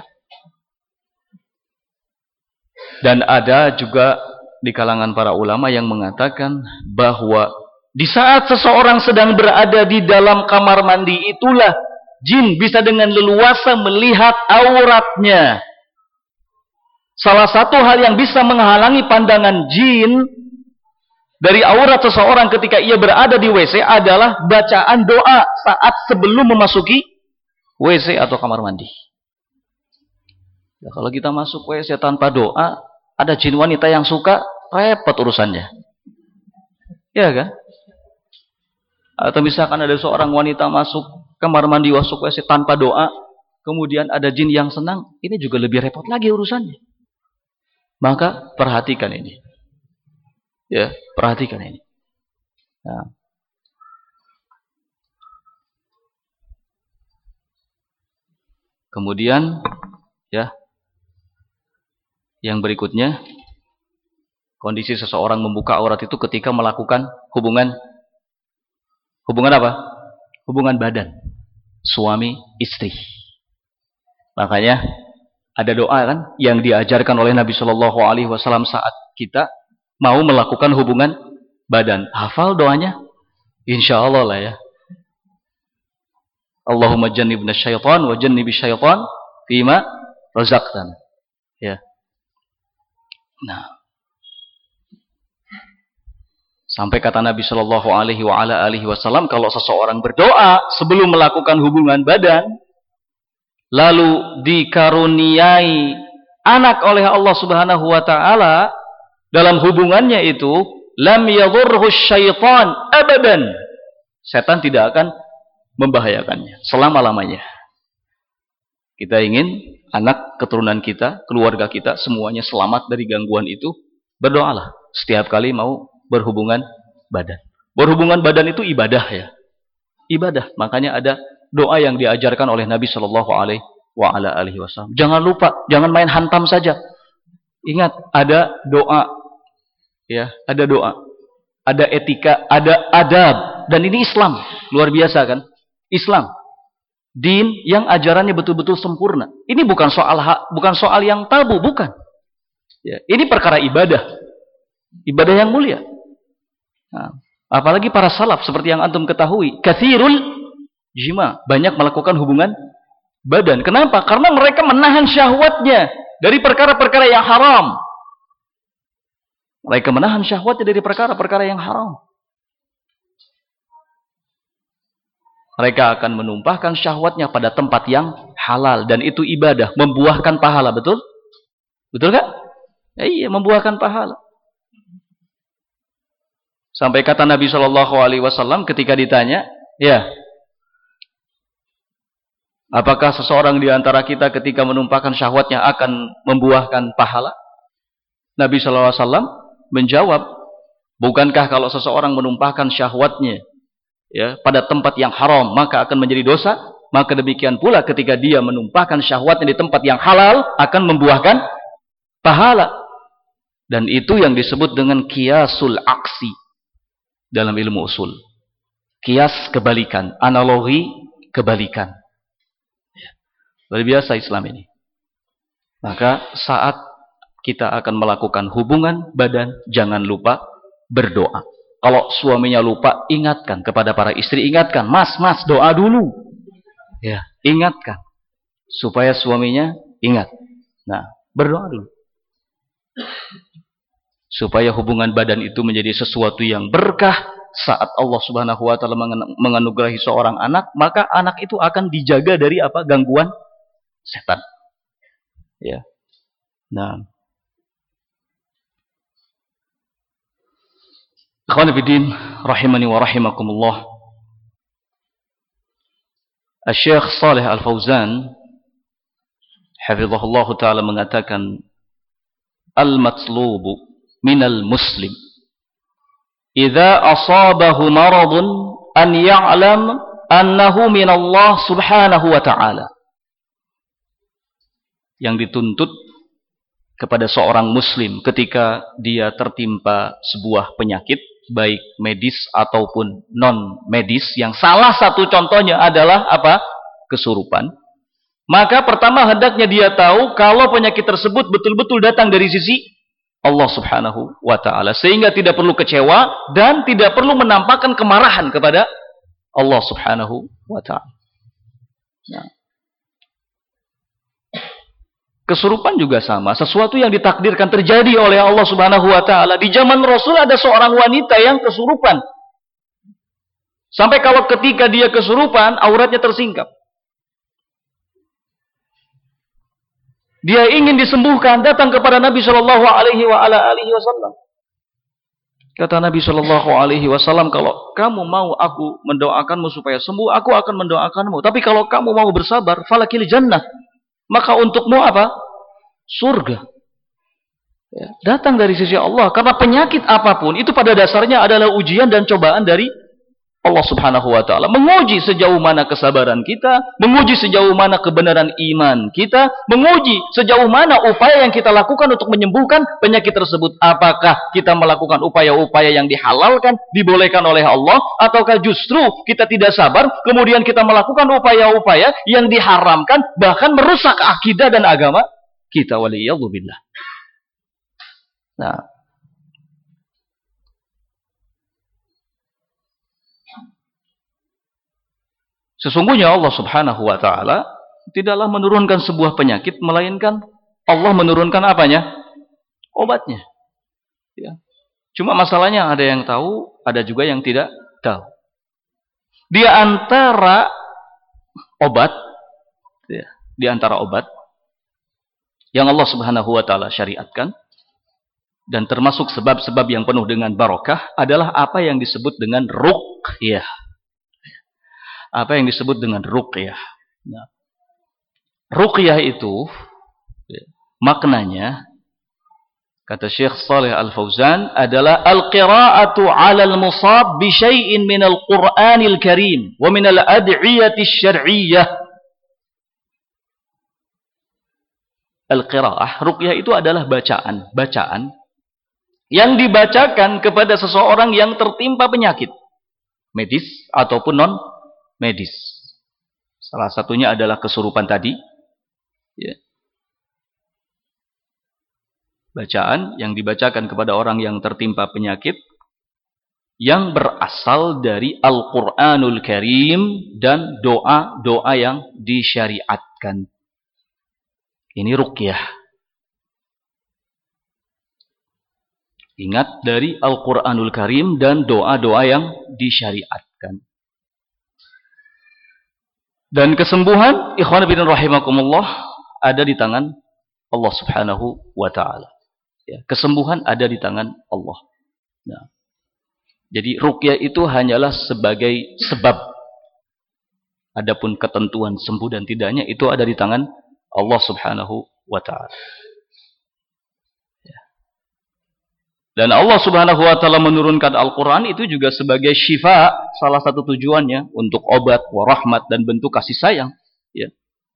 Dan ada juga di kalangan para ulama yang mengatakan bahwa di saat seseorang sedang berada di dalam kamar mandi itulah jin bisa dengan leluasa melihat auratnya. Salah satu hal yang bisa menghalangi pandangan jin dari aurat seseorang ketika ia berada di WC adalah bacaan doa saat sebelum memasuki WC atau kamar mandi. Ya, kalau kita masuk WC tanpa doa, ada jin wanita yang suka, repot urusannya. Ya kan? Atau misalkan ada seorang wanita masuk kamar mandi, masuk WC tanpa doa, kemudian ada jin yang senang, ini juga lebih repot lagi urusannya. Maka perhatikan ini. Ya, perhatikan ini. Nah. Kemudian ya, yang berikutnya, kondisi seseorang membuka aurat itu ketika melakukan hubungan apa? Hubungan badan suami istri. Makanya ada doa kan yang diajarkan oleh Nabi Shallallahu Alaihi Wasallam saat kita mau melakukan hubungan badan. Hafal doanya? Insya Allah lah ya. Allahumma jannibna syaitan wa jannibi syaitan fima razaqtana. Ya. Nah. Sampai kata Nabi Shallallahu Alaihi Wasallam, kalau seseorang berdoa sebelum melakukan hubungan badan, lalu dikaruniai anak oleh Allah Subhanahu Wa Taala dalam hubungannya itu, lam yadhurhu syaitan abadan. Setan tidak akan membahayakannya selama-lamanya. Kita ingin anak keturunan kita, keluarga kita semuanya selamat dari gangguan itu. Berdoalah setiap kali mau berhubungan badan. Berhubungan badan itu ibadah ya. Ibadah. Makanya ada doa yang diajarkan oleh Nabi Shallallahu Alaihi Wasallam. Jangan lupa, jangan main hantam saja. Ingat, ada doa. Ya, ada doa. Ada etika, ada adab. Dan ini Islam. Luar biasa kan? Islam. Din yang ajarannya betul-betul sempurna. Ini bukan soal yang tabu, bukan. Ya, ini perkara ibadah. Ibadah yang mulia. Nah, apalagi para salaf seperti yang antum ketahui, katsirul jima, banyak melakukan hubungan badan. Kenapa? Karena mereka menahan syahwatnya dari perkara-perkara yang haram. Mereka menahan syahwatnya dari perkara-perkara yang haram. Mereka akan menumpahkan syahwatnya pada tempat yang halal, dan itu ibadah, membuahkan pahala, betul? Betul kan? Ya, iya, membuahkan pahala. Sampai kata Nabi Shallallahu Alaihi Wasallam ketika ditanya, ya, apakah seseorang di antara kita ketika menumpahkan syahwatnya akan membuahkan pahala? Nabi Shallallahu Alaihi Wasallam menjawab, bukankah kalau seseorang menumpahkan syahwatnya ya pada tempat yang haram maka akan menjadi dosa? Maka demikian pula ketika dia menumpahkan syahwatnya di tempat yang halal akan membuahkan pahala. Dan itu yang disebut dengan qiyasul aksi dalam ilmu usul. Qiyas kebalikan, analogi kebalikan. Luar biasa Islam ini. Maka saat kita akan melakukan hubungan badan, jangan lupa berdoa. Kalau suaminya lupa, ingatkan kepada para istri, ingatkan, mas doa dulu. Ya, ingatkan supaya suaminya ingat. Nah, berdoa dulu. supaya hubungan badan itu menjadi sesuatu yang berkah. Saat Allah Subhanahu wa taala menganugerahi seorang anak, maka anak itu akan dijaga dari apa? Gangguan setan. Ya. Nah, ikhwan fillah rahimani wa rahimakumullah. Asy-Syaikh Shalih Al-Fauzan hafizahullah taala mengatakan, al-matlubu minal muslim idza asabahu maradun an ya'lam annahu minallah subhanahu wa ta'ala. Yang dituntut kepada seorang muslim ketika dia tertimpa sebuah penyakit, baik medis ataupun non medis, yang salah satu contohnya adalah apa? Kesurupan. Maka pertama hendaknya dia tahu kalau penyakit tersebut betul-betul datang dari sisi Allah Subhanahu wa ta'ala, sehingga tidak perlu kecewa dan tidak perlu menampakkan kemarahan kepada Allah Subhanahu wa ta'ala. Nah, kesurupan juga sama, sesuatu yang ditakdirkan terjadi oleh Allah Subhanahu wa ta'ala. Di zaman Rasul ada seorang wanita yang kesurupan, sampai kalau ketika dia kesurupan auratnya tersingkap. Dia ingin disembuhkan, datang kepada Nabi Shallallahu Alaihi Wasallam. Kata Nabi Shallallahu Alaihi Wasallam, kalau kamu mau aku mendoakanmu supaya sembuh, aku akan mendoakanmu. Tapi kalau kamu mau bersabar, falakil jannah, maka untukmu apa? Surga. Ya, datang dari sisi Allah. Karena penyakit apapun itu pada dasarnya adalah ujian dan cobaan dari Allah Subhanahu wa ta'ala, menguji sejauh mana kesabaran kita, menguji sejauh mana kebenaran iman kita, menguji sejauh mana upaya yang kita lakukan untuk menyembuhkan penyakit tersebut. Apakah kita melakukan upaya-upaya yang dihalalkan, dibolehkan oleh Allah, ataukah justru kita tidak sabar, kemudian kita melakukan upaya-upaya yang diharamkan, bahkan merusak akidah dan agama kita, waliyadzubillah. Nah, sesungguhnya Allah Subhanahu wa ta'ala tidaklah menurunkan sebuah penyakit, melainkan Allah menurunkan apanya? Obatnya. Ya. Cuma masalahnya ada yang tahu, ada juga yang tidak tahu. Di antara obat, ya, di antara obat yang Allah Subhanahu wa ta'ala syariatkan, dan termasuk sebab-sebab yang penuh dengan barakah, adalah apa yang disebut dengan ruqyah. Apa yang disebut dengan ruqyah. Nah, ruqyah itu maknanya, kata Syekh Shalih Al-Fauzan, adalah al-qira'atu 'ala al-musab bi syai'in min al-Qur'anil Karim wa min al-ad'iyati asy-syar'iyyah. Al-qira'ah, ruqyah itu adalah bacaan yang dibacakan kepada seseorang yang tertimpa penyakit medis ataupun non medis. Salah satunya adalah kesurupan tadi. Ya. Bacaan yang dibacakan kepada orang yang tertimpa penyakit yang berasal dari Al-Quranul Karim dan doa-doa yang disyariatkan. Ini ruqyah. Ingat, dari Al-Quranul Karim dan doa-doa yang disyariatkan. Dan kesembuhan, ikhwan fillah rahimakumullah, ada di tangan Allah Subhanahu wa ta'ala. Ya, kesembuhan ada di tangan Allah. Nah, jadi ruqyah itu hanyalah sebagai sebab. Adapun ketentuan sembuh dan tidaknya itu ada di tangan Allah Subhanahu wa ta'ala. Ya. Dan Allah Subhanahu wa ta'ala menurunkan Al-Quran itu juga sebagai syifa, salah satu tujuannya untuk obat, warahmat, dan bentuk kasih sayang. Ya.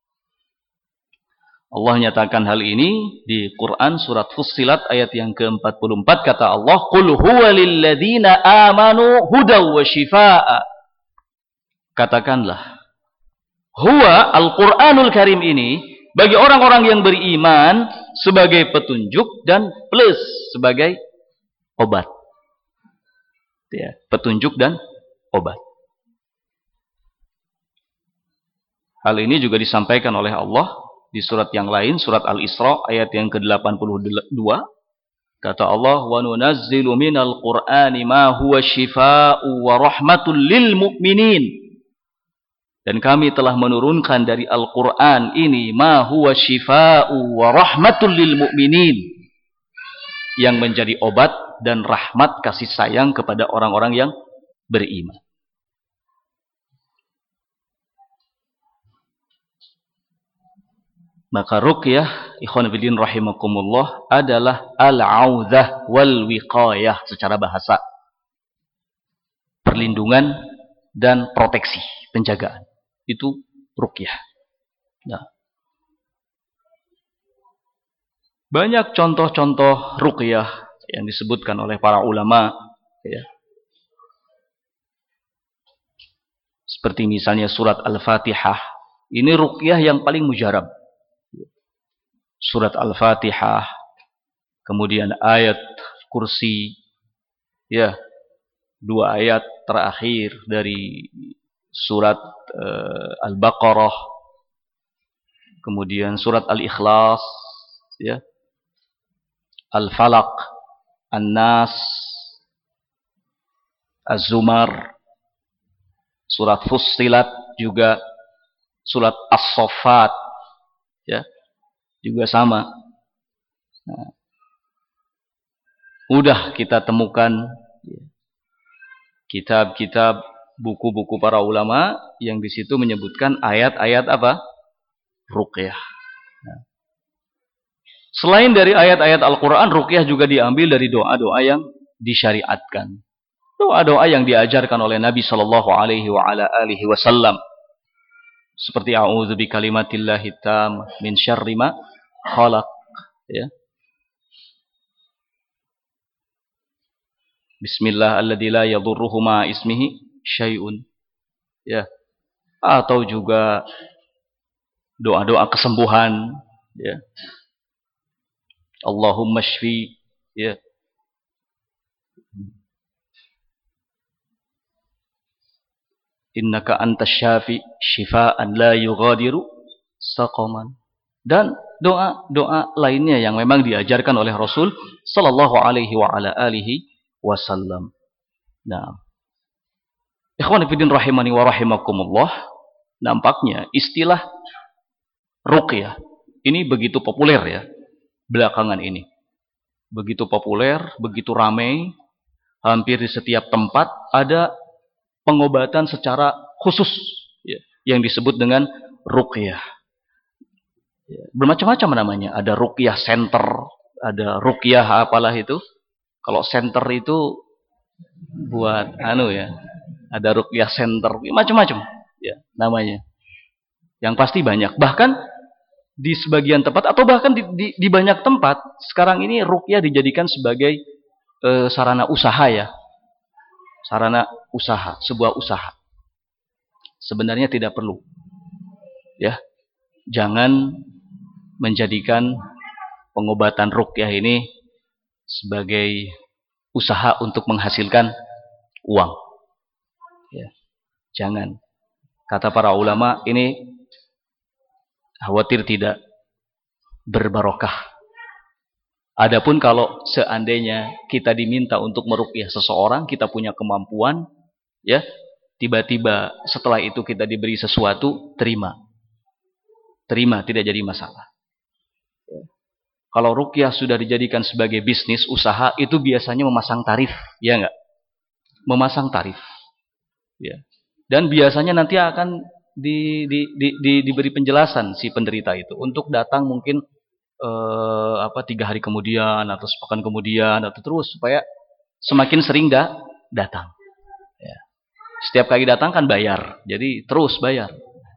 Allah nyatakan hal ini di Quran surat Fussilat ayat yang ke-44, kata Allah, "Qul huwa lilladzina amanu hudaw wa shifaa." Katakanlah, huwa Al-Quranul Karim ini bagi orang-orang yang beriman sebagai petunjuk dan plus sebagai obat. Ya, petunjuk dan obat. Hal ini juga disampaikan oleh Allah di surat yang lain, surat Al-Isra ayat yang ke-82. Kata Allah, "Wa nunazzilu minal Qur'ani ma huwa syifaa'u wa rahmatul lil mu'minin." Dan kami telah menurunkan dari Al-Qur'an ini ma huwa syifaa'u wa rahmatul lil mu'minin, yang menjadi obat dan rahmat kasih sayang kepada orang-orang yang beriman. Maka ruqyah, ikhwan fillah rahimakumullah, adalah al-'audzah wal wiqayah secara bahasa. Perlindungan dan proteksi, penjagaan. Itu ruqyah. Nah. Banyak contoh-contoh ruqyah yang disebutkan oleh para ulama, ya. Seperti misalnya surat Al-Fatihah. Ini ruqyah yang paling mujarab. Surat Al-Fatihah, kemudian ayat kursi, ya, 2 ayat terakhir dari surat Al-Baqarah, kemudian surat Al-Ikhlas, ya, Al-Falaq, An-Nas, Az-Zumar, surat Fussilat, juga surat As-Saffat, ya, juga sama. Nah, mudah kita temukan kitab-kitab, buku-buku para ulama yang di situ menyebutkan ayat-ayat apa? Ruqyah. Nah, selain dari ayat-ayat Al-Quran, ruqyah juga diambil dari doa-doa yang disyariatkan. Doa-doa yang diajarkan oleh Nabi Shallallahu Alaihi Wasallam. Seperti a'udzu bikalimatillahi tammah min syarri ma khalaq, ya. Bismillah alladzi la yadurruhu ma ismihi syai'un, ya. Atau juga doa-doa kesembuhan, ya. Allahumma shfi, ya. Innaka antas syafi syifaan la yughadiru saqaman. Dan doa-doa lainnya yang memang diajarkan oleh Rasul sallallahu alaihi wasallam. Nah, ikhwan fillah rahimani wa rahimakumullah, nampaknya istilah ruqyah ini begitu populer, ya, belakangan ini. Begitu populer, begitu ramai, hampir di setiap tempat ada pengobatan secara khusus, ya, yang disebut dengan ruqyah. Ya, bermacam-macam namanya. Ada ruqyah center, ada ruqyah apalah itu. Kalau center itu buat ya, ada ruqyah center, macam-macam, ya, namanya. Yang pasti banyak. Bahkan di sebagian tempat atau bahkan di banyak tempat sekarang ini ruqyah dijadikan sebagai sarana usaha, ya. Sarana usaha, sebuah usaha. Sebenarnya tidak perlu, ya. Jangan menjadikan pengobatan ruqyah ini sebagai usaha untuk menghasilkan uang, ya. Jangan. Kata para ulama, ini khawatir tidak berbarokah. Adapun kalau seandainya kita diminta untuk meruqyah seseorang, kita punya kemampuan, ya, tiba-tiba setelah itu kita diberi sesuatu, terima, tidak jadi masalah. Ya. Kalau ruqyah sudah dijadikan sebagai bisnis, usaha, itu biasanya memasang tarif, ya enggak? Memasang tarif, ya. Dan biasanya nanti akan diberi penjelasan si penderita itu untuk datang mungkin 3 hari kemudian atau sepekan kemudian atau terus, supaya semakin sering datang, ya. Setiap kali datang kan bayar, jadi terus bayar.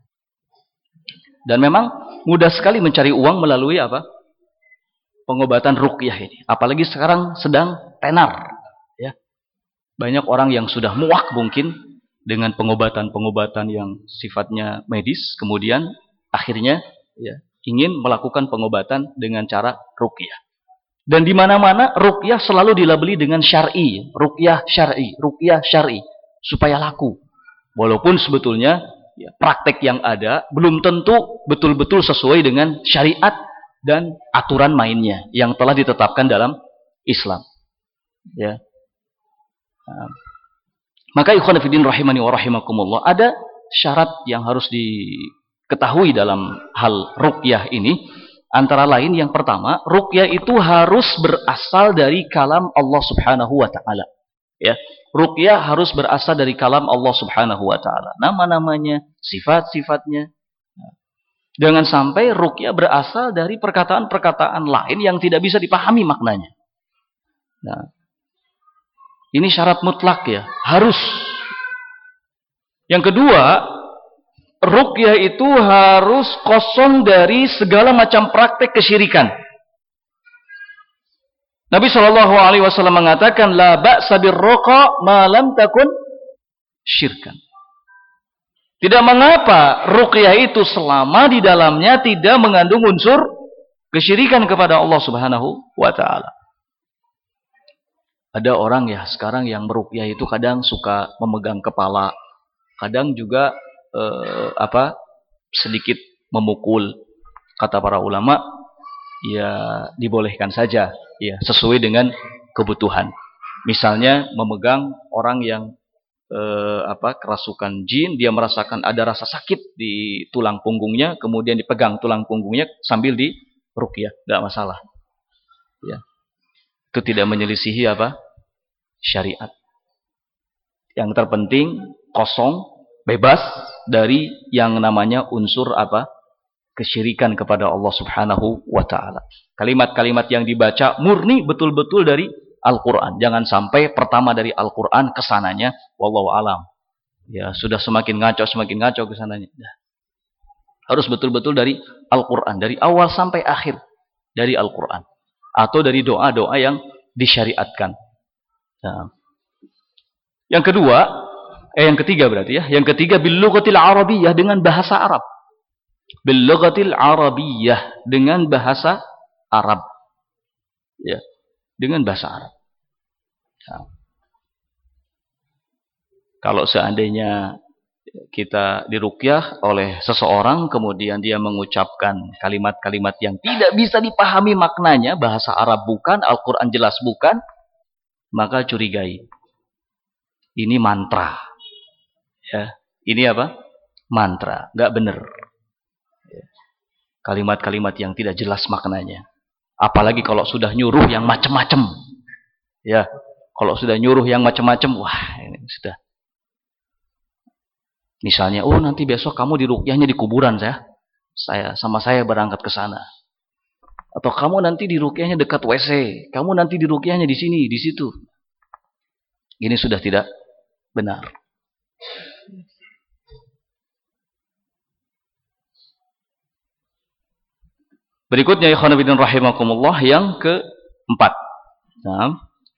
Dan memang mudah sekali mencari uang melalui pengobatan ruqyah ini. Apalagi sekarang sedang tenar, ya. Banyak orang yang sudah muak mungkin dengan pengobatan-pengobatan yang sifatnya medis, kemudian akhirnya, ya, ingin melakukan pengobatan dengan cara ruqyah. Dan di mana-mana ruqyah selalu dilabeli dengan syar'i, ruqyah syar'i, supaya laku. Walaupun sebetulnya, ya, praktek yang ada belum tentu betul-betul sesuai dengan syariat dan aturan mainnya yang telah ditetapkan dalam Islam. Ya. Nah, maka ikhwan fillah rahimani wa rahimakumullah, ada syarat yang harus diketahui dalam hal ruqyah ini. Antara lain yang pertama, ruqyah itu harus berasal dari kalam Allah Subhanahu wa taala. Ya. Ruqyah harus berasal dari kalam Allah Subhanahu wa taala. Nama-namanya, sifat-sifatnya. Jangan sampai ruqyah berasal dari perkataan-perkataan lain yang tidak bisa dipahami maknanya. Nah, ini syarat mutlak ya, harus. Yang kedua, ruqyah itu harus kosong dari segala macam praktek kesyirikan. Nabi SAW mengatakan, la ba'sa birruqa ma lam takun syirkan. Tidak mengapa ruqyah itu selama di dalamnya tidak mengandung unsur kesyirikan kepada Allah Subhanahu wa taala. Ada orang ya sekarang yang meruqyah itu kadang suka memegang kepala, kadang juga sedikit memukul. Kata para ulama, ya dibolehkan saja, ya sesuai dengan kebutuhan. Misalnya memegang orang yang kerasukan jin, dia merasakan ada rasa sakit di tulang punggungnya, kemudian dipegang tulang punggungnya sambil diruqyah, tidak masalah. Ya. Itu tidak menyelisihi syariat. Yang terpenting kosong, bebas dari yang namanya unsur kesyirikan kepada Allah Subhanahu wa taala. Kalimat-kalimat yang dibaca murni betul-betul dari Al-Qur'an. Jangan sampai pertama dari Al-Qur'an kesananya wallahu alam. Ya, sudah semakin ngaco kesananya. Harus betul-betul dari Al-Qur'an, dari awal sampai akhir dari Al-Qur'an atau dari doa-doa yang disyariatkan. Nah. Yang ketiga berarti ya. Yang ketiga bil lughatil arabiyyah, dengan bahasa Arab. Bil lughatil arabiyyah, dengan bahasa Arab. Ya, dengan bahasa Arab. Nah. Kalau seandainya kita diruqyah oleh seseorang kemudian dia mengucapkan kalimat-kalimat yang tidak bisa dipahami maknanya, bahasa Arab bukan, Al-Qur'an jelas bukan, maka curigai. Ini mantra. Ya, ini mantra, enggak benar. Kalimat-kalimat yang tidak jelas maknanya. Apalagi kalau sudah nyuruh yang macam-macam. Ya, kalau sudah nyuruh yang macam-macam, wah, ini sudah. Misalnya, nanti besok kamu diruqyahnya di kuburan saya berangkat ke sana. Atau kamu nanti diruqyahnya dekat WC, kamu nanti diruqyahnya di sini, di situ. Ini sudah tidak benar. Berikutnya ikhwan fillah rahimakumullah, yang keempat. Nah,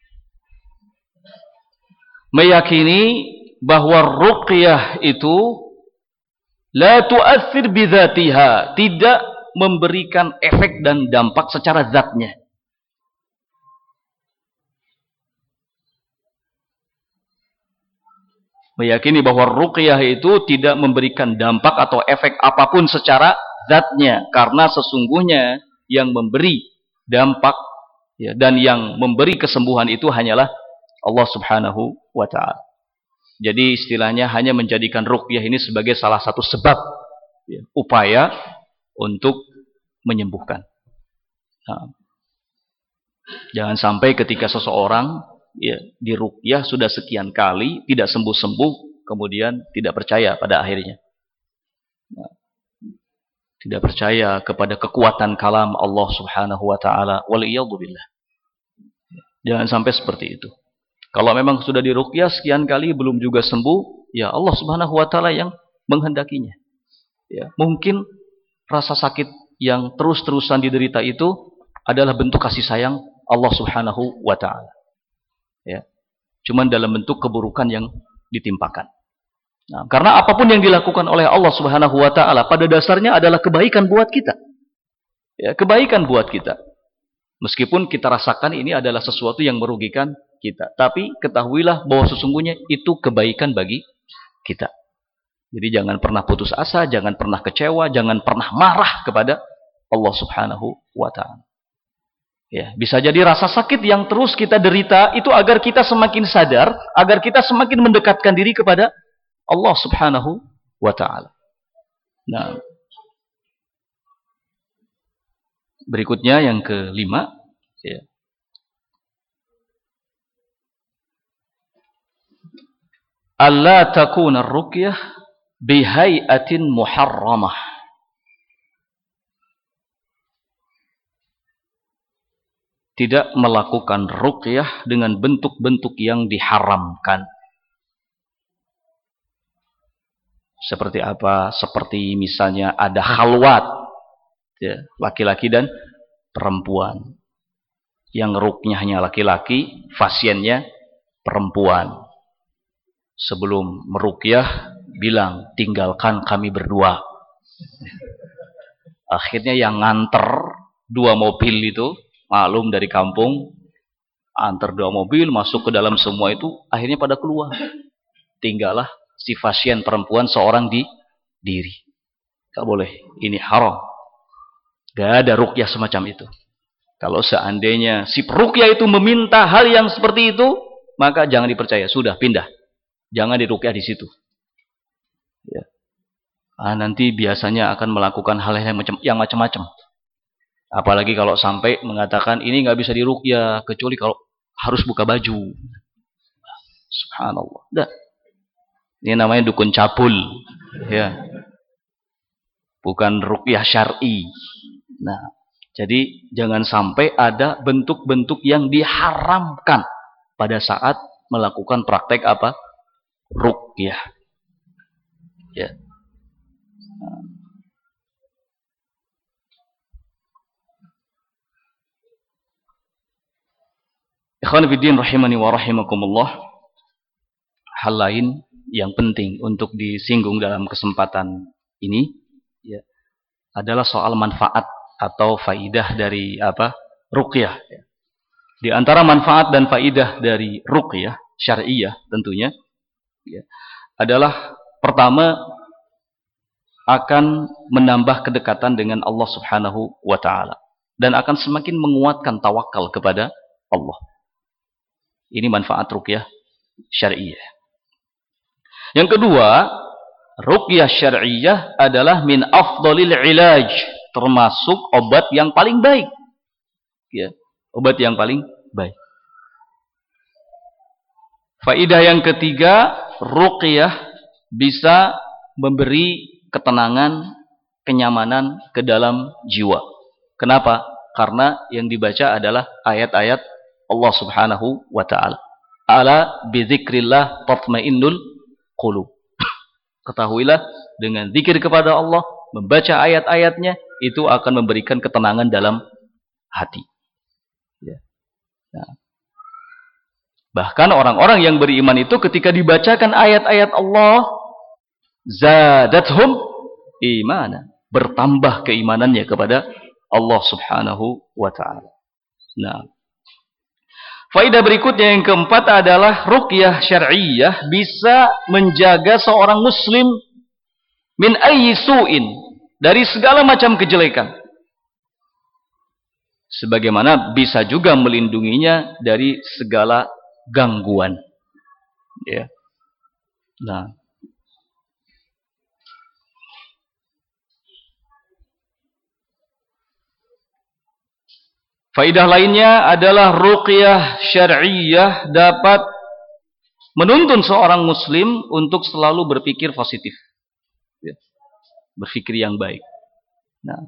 meyakini bahwa ruqyah itu la tu'athir bidzatiha, tidak memberikan efek dan dampak secara zatnya. Meyakini bahwa ruqyah itu tidak memberikan dampak atau efek apapun secara zatnya, karena sesungguhnya yang memberi dampak ya, dan yang memberi kesembuhan itu hanyalah Allah Subhanahu wa taala. Jadi istilahnya hanya menjadikan ruqyah ini sebagai salah satu sebab ya, upaya untuk menyembuhkan. Nah, jangan sampai ketika seseorang ya, diruqyah sudah sekian kali tidak sembuh-sembuh, kemudian tidak percaya pada akhirnya. Nah, tidak percaya kepada kekuatan kalam Allah Subhanahu wa taala. Waliyadzubillah. Jangan sampai seperti itu. Kalau memang sudah diruqyah sekian kali belum juga sembuh, ya Allah Subhanahu wa taala yang menghendakinya. Ya, mungkin rasa sakit yang terus-terusan diderita itu adalah bentuk kasih sayang Allah Subhanahu wa taala. Ya. Cuman dalam bentuk keburukan yang ditimpakan. Nah, karena apapun yang dilakukan oleh Allah Subhanahu wa taala pada dasarnya adalah kebaikan buat kita. Ya, kebaikan buat kita. Meskipun kita rasakan ini adalah sesuatu yang merugikan kita, tapi ketahuilah bahwa sesungguhnya itu kebaikan bagi kita. Jadi jangan pernah putus asa, jangan pernah kecewa, jangan pernah marah kepada Allah Subhanahu wa taala. Ya, bisa jadi rasa sakit yang terus kita derita itu agar kita semakin sadar, agar kita semakin mendekatkan diri kepada Allah Subhanahu wa taala. Nah, berikutnya yang kelima, ya. Alla takuna ar-ruqyah bihai'atin muharramah. Tidak melakukan ruqyah dengan bentuk-bentuk yang diharamkan. Seperti apa? Seperti misalnya ada khalwat, ya, laki-laki dan perempuan. Yang ruqyahnya laki-laki, pasiennya perempuan. Sebelum meruqyah bilang, tinggalkan kami berdua. Akhirnya yang nganter 2 mobil itu, maklum dari kampung, antar 2 mobil masuk ke dalam semua itu, akhirnya pada keluar. Tinggallah si pasien perempuan seorang diri. Gak boleh, ini haram. Gak ada ruqyah semacam itu. Kalau seandainya si peruqyah itu meminta hal yang seperti itu, maka jangan dipercaya, sudah pindah. Jangan diruqyah di situ. Ya. Nanti biasanya akan melakukan hal yang macam-macam. Apalagi kalau sampai mengatakan ini nggak bisa diruqyah kecuali kalau harus buka baju. Subhanallah. Dah. Ini namanya dukun cabul, ya. Bukan ruqyah syar'i. Nah, jadi jangan sampai ada bentuk-bentuk yang diharamkan pada saat melakukan praktek apa? Ruqyah. Ya. Ikhwan fillah rahimani wa rahimakumullah. Hal lain yang penting untuk disinggung dalam kesempatan ini, ya, adalah soal manfaat atau faidah dari apa? Ruqyah. Di antara manfaat dan faidah dari ruqyah syar'iyah tentunya, ya, adalah pertama akan menambah kedekatan dengan Allah Subhanahu wa taala dan akan semakin menguatkan tawakal kepada Allah. Ini manfaat ruqyah syar'iyah. Yang kedua, ruqyah syar'iyah adalah min afdhalil ilaj, termasuk obat yang paling baik. Ya, obat yang paling baik. Faidah yang ketiga, ruqyah bisa memberi ketenangan, kenyamanan ke dalam jiwa. Kenapa? Karena yang dibaca adalah ayat-ayat Allah Subhanahu wa taala. Ala bidzikrillah tatmainnul qulub. Ketahuilah dengan zikir kepada Allah, membaca ayat-ayatnya, itu akan memberikan ketenangan dalam hati. Ya. Nah. Bahkan orang-orang yang beriman itu ketika dibacakan ayat-ayat Allah, zadathum imana, bertambah keimanannya kepada Allah Subhanahu wa taala. Nah, faidah berikutnya yang keempat adalah ruqyah syar'iyah bisa menjaga seorang muslim min ayyi su'in, dari segala macam kejelekan. Sebagaimana bisa juga melindunginya dari segala gangguan. Ya. Nah, faidah lainnya adalah ruqyah syar'iyah dapat menuntun seorang muslim untuk selalu berpikir positif. Ya. Berpikir yang baik. Nah,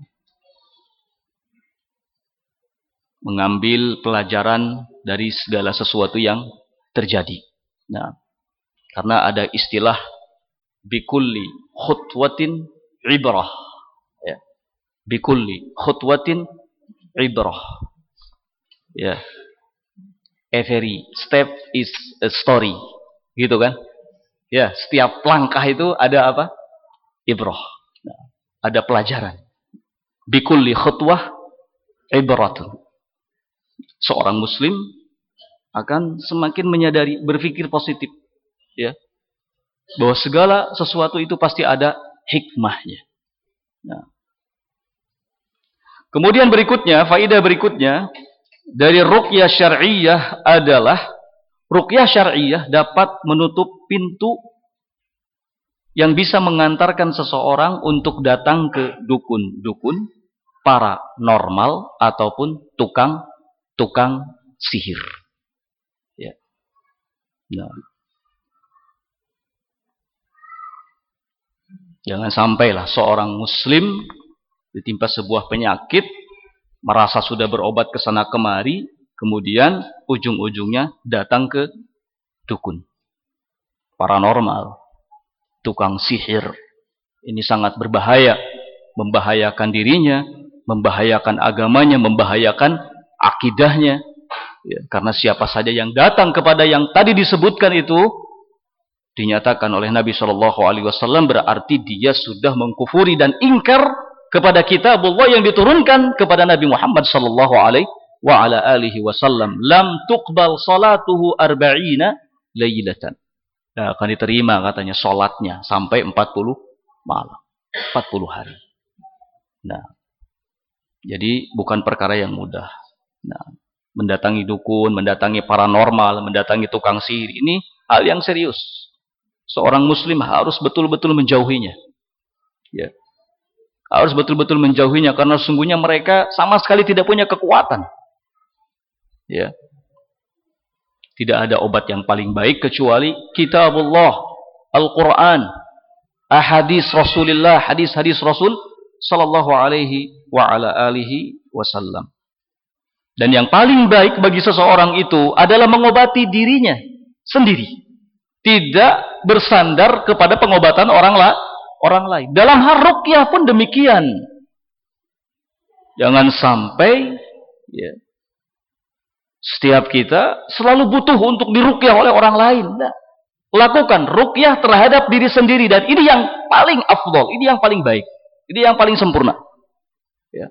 mengambil pelajaran dari segala sesuatu yang terjadi. Nah, karena ada istilah bikulli khutwatin ibrah. Ya. Bikulli khutwatin ibrah. Ya. Every step is a story. Gitu kan? Ya, setiap langkah itu ada apa? Ibrah. Nah, ada pelajaran. Bikulli khutwah ibratun. Seorang muslim akan semakin menyadari, berpikir positif, ya, bahwa segala sesuatu itu pasti ada hikmahnya. Nah. Kemudian berikutnya, faidah berikutnya dari ruqyah syar'iyyah adalah ruqyah syar'iyyah dapat menutup pintu yang bisa mengantarkan seseorang untuk datang ke dukun-dukun, paranormal ataupun tukang sihir. Ya. Nah. Jangan sampailah seorang muslim ditimpa sebuah penyakit, merasa sudah berobat ke sana kemari, kemudian ujung-ujungnya datang ke dukun, paranormal, tukang sihir. Ini sangat berbahaya, membahayakan dirinya, membahayakan agamanya, membahayakan akidahnya. Ya, karena siapa saja yang datang kepada yang tadi disebutkan itu, dinyatakan oleh Nabi Shallallahu Alaihi Wasallam berarti dia sudah mengkufuri dan ingkar kepada kitabullah yang diturunkan kepada Nabi Muhammad Shallallahu Alaihi Wasallam. Lam tuqbal salatuhu arba'ina laylatan. Nah, akan diterima katanya solatnya sampai 40 malam, 40 hari. Nah, jadi bukan perkara yang mudah. Nah, mendatangi dukun, mendatangi paranormal, mendatangi tukang sihir, ini hal yang serius. Seorang muslim harus betul-betul menjauhinya. Ya. Harus betul-betul menjauhinya karena sesungguhnya mereka sama sekali tidak punya kekuatan. Ya. Tidak ada obat yang paling baik kecuali kitabullah, Al-Quran, ahadis Rasulullah, hadis-hadis Rasul sallallahu alaihi wa ala alihi wasallam. Dan yang paling baik bagi seseorang itu adalah mengobati dirinya sendiri. Tidak bersandar kepada pengobatan orang lain. Dalam hal ruqyah pun demikian. Jangan sampai ya, setiap kita selalu butuh untuk diruqyah oleh orang lain. Nah, lakukan ruqyah terhadap diri sendiri. Dan ini yang paling afdol, ini yang paling baik, ini yang paling sempurna. Ya.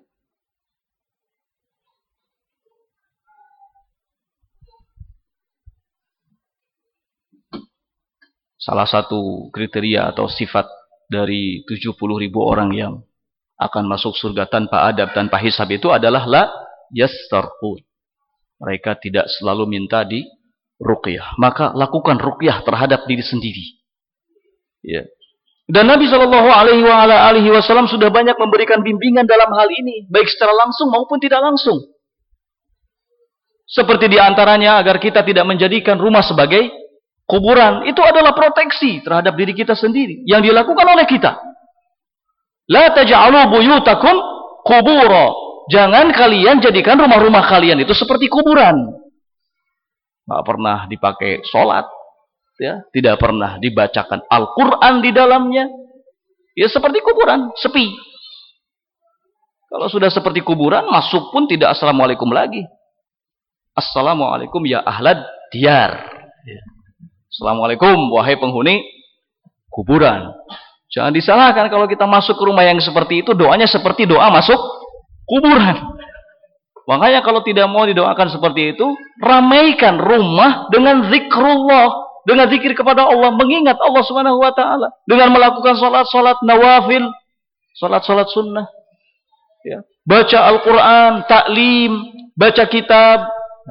Salah satu kriteria atau sifat dari 70.000 orang yang akan masuk surga tanpa adab, tanpa hisab itu adalah la yastarqun. Mereka tidak selalu minta di ruqyah. Maka lakukan ruqyah terhadap diri sendiri. Ya. Dan Nabi Shallallahu Alaihi Wasallam sudah banyak memberikan bimbingan dalam hal ini, baik secara langsung maupun tidak langsung. Seperti diantaranya agar kita tidak menjadikan rumah sebagai kuburan. Itu adalah proteksi terhadap diri kita sendiri yang dilakukan oleh kita. La taj'alu buyutakum qubura. Jangan kalian jadikan rumah-rumah kalian itu seperti kuburan. Tidak pernah dipakai sholat, ya, tidak pernah dibacakan Al-Quran di dalamnya. Ya seperti kuburan, sepi. Kalau sudah seperti kuburan, masuk pun tidak assalamualaikum lagi. Assalamualaikum ya ahlad diyar. Ya. Assalamualaikum wahai penghuni kuburan. Jangan disalahkan kalau kita masuk ke rumah yang seperti itu, doanya seperti doa masuk kuburan. Makanya kalau tidak mau didoakan seperti itu, ramaikan rumah dengan zikrullah, dengan zikir kepada Allah, mengingat Allah Subhanahu wa taala, dengan melakukan salat-salat nawafil, salat-salat sunnah. Ya. Baca Al-Qur'an, taklim, baca kitab.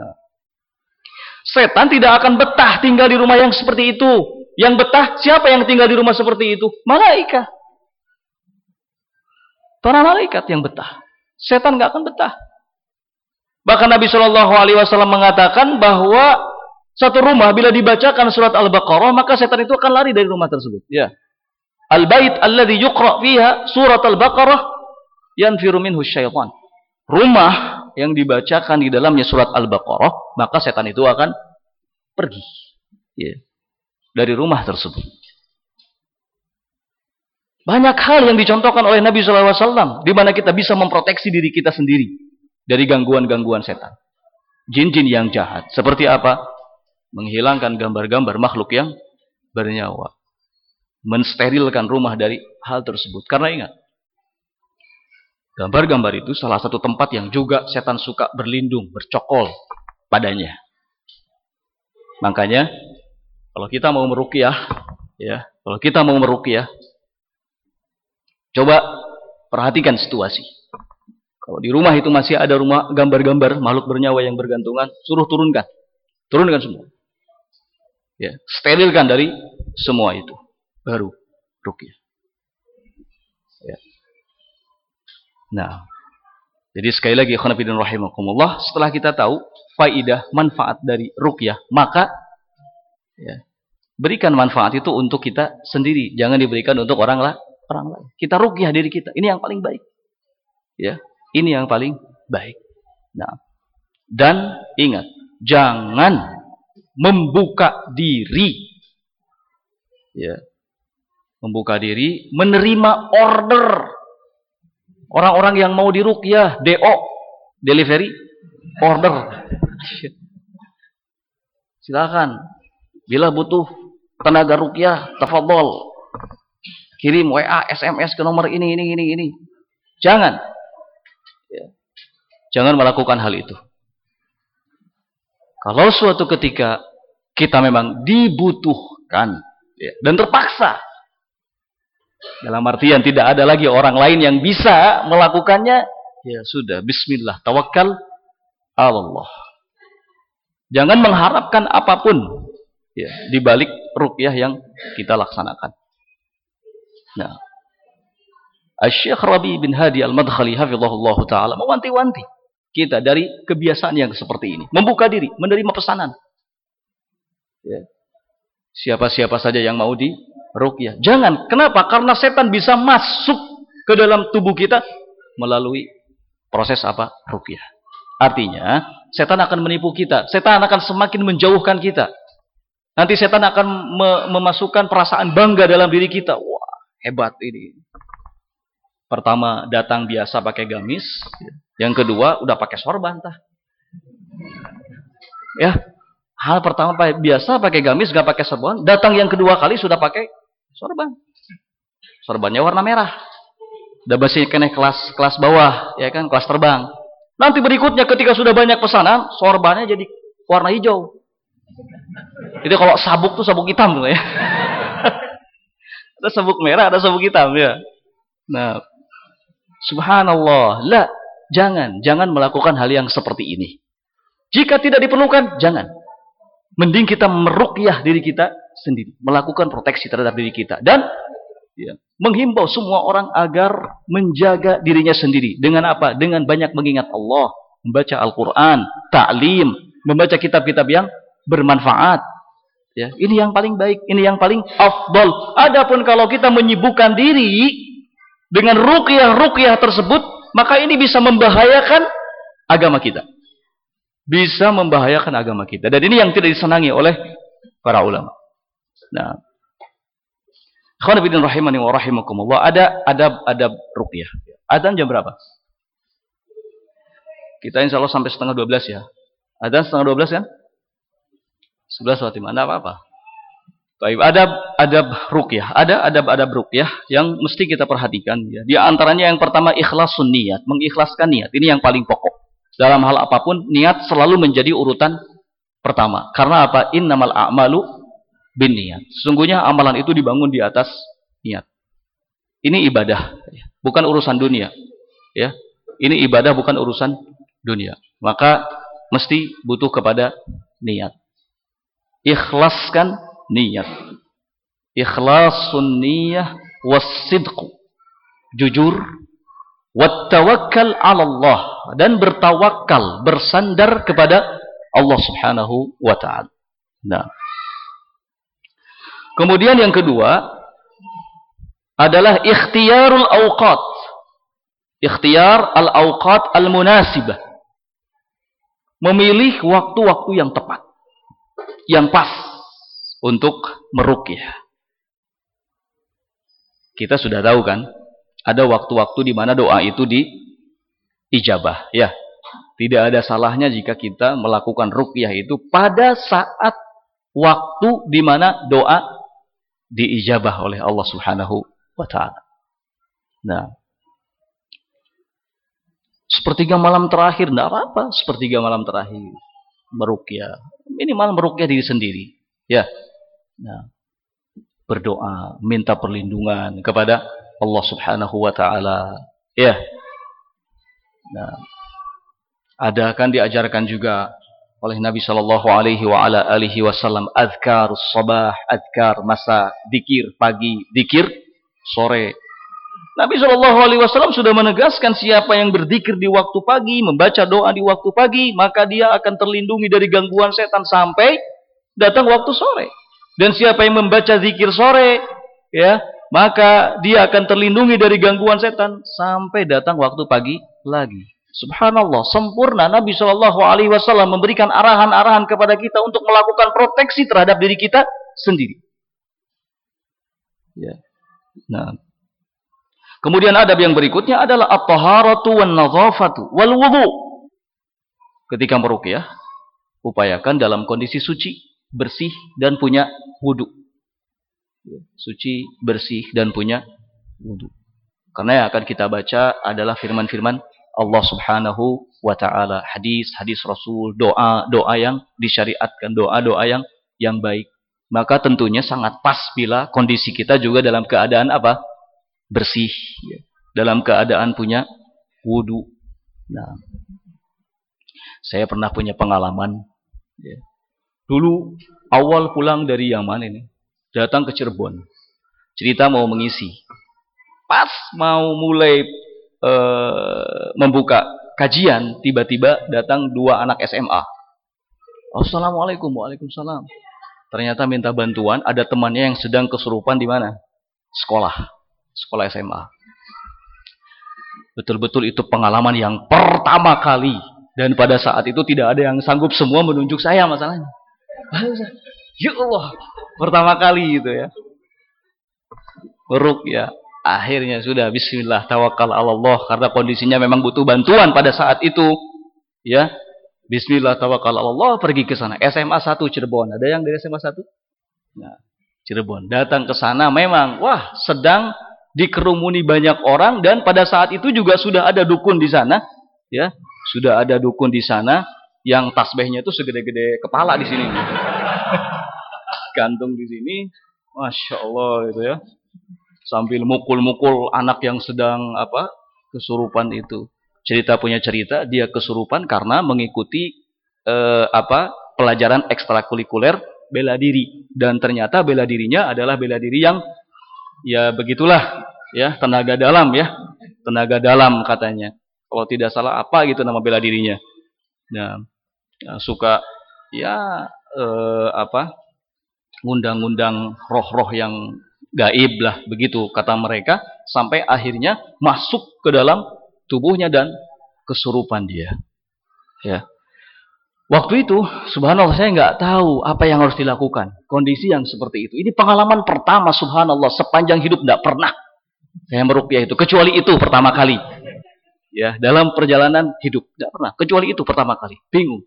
Setan tidak akan betah tinggal di rumah yang seperti itu. Yang betah, siapa yang tinggal di rumah seperti itu? Malaikat. Para malaikat yang betah. Setan nggak akan betah. Bahkan Nabi Shallallahu Alaihi Wasallam mengatakan bahwa satu rumah bila dibacakan surat Al-Baqarah, maka setan itu akan lari dari rumah tersebut. Ya. Al-bait alladhi yuqra' fiha surat Al-Baqarah yanfiru minhu syaitan. Rumah yang dibacakan di dalamnya surat Al-Baqarah, maka setan itu akan pergi ya, dari rumah tersebut. Banyak hal yang dicontohkan oleh Nabi SAW, di mana kita bisa memproteksi diri kita sendiri dari gangguan-gangguan setan. Jin-jin yang jahat. Seperti apa? Menghilangkan gambar-gambar makhluk yang bernyawa. Mensterilkan rumah dari hal tersebut. Karena ingat, gambar-gambar itu salah satu tempat yang juga setan suka berlindung, bercokol padanya. Makanya kalau kita mau meruqyah, ya, coba perhatikan situasi. Kalau di rumah itu masih ada rumah gambar-gambar makhluk bernyawa yang bergantungan, suruh turunkan. Turunkan semua. Ya, sterilkan dari semua itu. Baru ruqyah. Ya. Nah, jadi sekali lagi ikhwan fillah rahimakumullah, setelah kita tahu faidah manfaat dari ruqyah, maka ya, berikan manfaat itu untuk kita sendiri, jangan diberikan untuk orang lain. Kita ruqyah diri kita. Ini yang paling baik. Ya, ini yang paling baik. Nah, dan ingat, jangan membuka diri. Ya. Membuka diri menerima order orang-orang yang mau diruqyah, DO, delivery order. Silakan. Bila butuh tenaga ruqyah, tafadhol. Kirim WA, SMS ke nomor ini. Jangan. Ya. Jangan melakukan hal itu. Kalau suatu ketika kita memang dibutuhkan ya, dan terpaksa, dalam artian tidak ada lagi orang lain yang bisa melakukannya, ya sudah, bismillah, tawakkal Allah. Jangan mengharapkan apapun ya, di balik ruqyah yang kita laksanakan. Nah, Asy-Syaikh Rabi' bin Hadi Al-Madkhali hafizahullah ta'ala mewanti-wanti kita dari kebiasaan yang seperti ini. Membuka diri, menerima pesanan. Ya. Siapa-siapa saja yang mau di ruqyah. Jangan. Kenapa? Karena setan bisa masuk ke dalam tubuh kita melalui proses apa? Ruqyah. Artinya, setan akan menipu kita. Setan akan semakin menjauhkan kita. Nanti setan akan memasukkan perasaan bangga dalam diri kita. Wah, hebat ini. Pertama, datang biasa pakai gamis. Yang kedua, udah pakai sorban. Ya, hal pertama biasa pakai gamis, gak pakai sorban. Datang yang kedua kali sudah pakai sorban. Sorbannya warna merah. Udah masih kena kelas bawah, ya kan, kelas terbang. Nanti berikutnya ketika sudah banyak pesanan, sorbannya jadi warna hijau. Jadi kalau sabuk tuh sabuk hitam tuh ya. Ada sabuk merah, ada sabuk hitam ya. Nah, subhanallah, jangan melakukan hal yang seperti ini. Jika tidak diperlukan, jangan. Mending kita meruqyah diri kita sendiri, melakukan proteksi terhadap diri kita dan ya, menghimbau semua orang agar menjaga dirinya sendiri. Dengan apa? Dengan banyak mengingat Allah, membaca Al-Quran, ta'lim, membaca kitab-kitab yang bermanfaat. Ya, ini yang paling baik, ini yang paling afdal. Adapun kalau kita menyibukkan diri dengan ruqyah tersebut, maka ini bisa membahayakan agama kita. Bisa membahayakan agama kita. Dan ini yang tidak disenangi oleh para ulama. Nah, ikhwan fillah rahimani wa rahimakumullah, ada adab ruqyah. Adzan jam berapa? Kita insya Allah sampai setengah 12 ya. Adzan setengah 12 kan? 11 waktu mana apa-apa. Baik, adab ruqyah. Ada adab ruqyah yang mesti kita perhatikan ya. Di antaranya yang pertama ikhlasun niat, mengikhlaskan niat. Ini yang paling pokok. Dalam hal apapun niat selalu menjadi urutan pertama. Karena apa? Innamal a'malu binniyat. Sesungguhnya amalan itu dibangun di atas niat. Ini ibadah, bukan urusan dunia. Ya. Ini ibadah bukan urusan dunia. Maka mesti butuh kepada niat. Ikhlaskan niat. Ikhlasun niyah was-sidqu. Jujur, wat tawakkal 'ala Allah, dan bertawakal, bersandar kepada Allah Subhanahu wa taala. Nah. Kemudian yang kedua adalah ikhtiyarul awqat. Ikhtiyar al-awqat al-munasibah. Memilih waktu-waktu yang tepat, yang pas untuk meruqyah. Kita sudah tahu kan, ada waktu-waktu di mana doa itu diijabah, ya. Tidak ada salahnya jika kita melakukan ruqyah itu pada saat waktu di mana doa diijabah oleh Allah Subhanahu wa taala. Nah, sepertiga malam terakhir enggak apa-apa, sepertiga malam terakhir meruqyah. Minimal meruqyah diri sendiri, ya. Nah, berdoa, minta perlindungan kepada Allah Subhanahu wa taala. Ya. Nah, ada kan diajarkan juga oleh Nabi Shallallahu Alaihi Wasallam azkar sabah, azkar masa, dikir pagi, dikir sore. Nabi Shallallahu Alaihi Wasallam sudah menegaskan siapa yang berzikir di waktu pagi, membaca doa di waktu pagi, maka dia akan terlindungi dari gangguan setan sampai datang waktu sore. Dan siapa yang membaca zikir sore, ya, maka dia akan terlindungi dari gangguan setan sampai datang waktu pagi lagi. Subhanallah, sempurna Nabi Shallallahu Alaihi Wasallam memberikan arahan-arahan kepada kita untuk melakukan proteksi terhadap diri kita sendiri. Ya. Nah, kemudian adab yang berikutnya adalah at-taharatu wan nadhafatu wal wudu. Ketika meruqyah, upayakan dalam kondisi suci, bersih dan punya wudu. Suci, bersih dan punya wudu. Karena yang akan kita baca adalah firman-firman Allah Subhanahu wa taala, hadis Rasul, doa yang disyariatkan, doa yang baik. Maka tentunya sangat pas bila kondisi kita juga dalam keadaan apa? Bersih, ya. Dalam keadaan punya wudu. Nah, saya pernah punya pengalaman, ya. Dulu awal pulang dari Yaman ini, datang ke Cirebon, cerita mau mengisi. Pas mau mulai membuka kajian, tiba-tiba datang 2 anak SMA. Assalamualaikum, waalaikumsalam. Ternyata minta bantuan, ada temannya yang sedang kesurupan di mana? Sekolah SMA. Betul-betul itu pengalaman yang pertama kali, dan pada saat itu tidak ada yang sanggup, semua menunjuk saya masalahnya. Ya Allah, pertama kali gitu ya. Ruqyah. Akhirnya sudah bismillah tawakal Allah, karena kondisinya memang butuh bantuan pada saat itu, ya. Bismillah tawakal Allah, pergi ke sana. SMA 1 Cirebon. Ada yang dari SMA 1? Nah, Cirebon. Datang ke sana memang wah, sedang dikerumuni banyak orang, dan pada saat itu juga sudah ada dukun di sana, ya. Sudah ada dukun di sana yang tasbihnya itu segede-gede kepala di sini. Gantung di sini. Masya Allah itu ya. Sambil mukul-mukul anak yang sedang kesurupan itu. Punya cerita dia kesurupan karena mengikuti pelajaran ekstrakurikuler bela diri, dan ternyata bela dirinya adalah bela diri yang ya begitulah ya, tenaga dalam katanya. Kalau tidak salah apa gitu nama bela dirinya. Nah, suka ya ngundang-ngundang roh-roh yang gaib lah, begitu kata mereka, sampai akhirnya masuk ke dalam tubuhnya dan kesurupan dia. Ya. Waktu itu, subhanallah, saya nggak tahu apa yang harus dilakukan. Kondisi yang seperti itu. Ini pengalaman pertama, subhanallah, sepanjang hidup nggak pernah saya meruqyah itu, kecuali itu pertama kali. Ya, dalam perjalanan hidup nggak pernah, kecuali itu pertama kali. Bingung.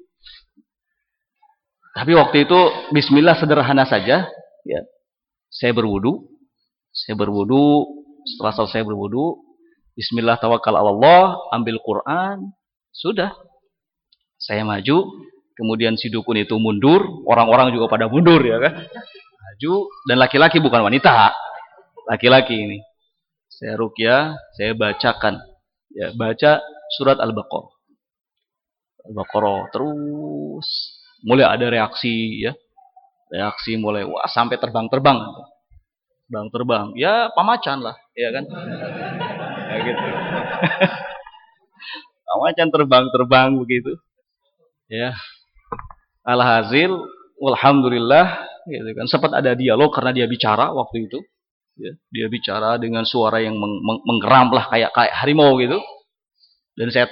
Tapi waktu itu, bismillah sederhana saja. Ya, saya berwudu. Setelah selesai berwudu, bismillah tawakal Allah, ambil Quran, sudah. Saya maju, kemudian si dukun itu mundur, orang-orang juga pada mundur ya kan. Maju, dan laki-laki bukan wanita. Laki-laki ini. Saya ruqyah, saya bacakan. Ya, baca surat Al-Baqarah. Al-Baqarah terus mulai ada reaksi ya. Reaksi mulai wah sampai terbang-terbang. Terbang, ya pamacan lah, ya kan? Kayak gitu. Pamacan terbang begitu. Ya. Alhasil, alhamdulillah, gitu kan. Sempat ada dialog karena dia bicara waktu itu. Ya, dia bicara dengan suara yang menggeram lah, kayak harimau gitu. Dan saya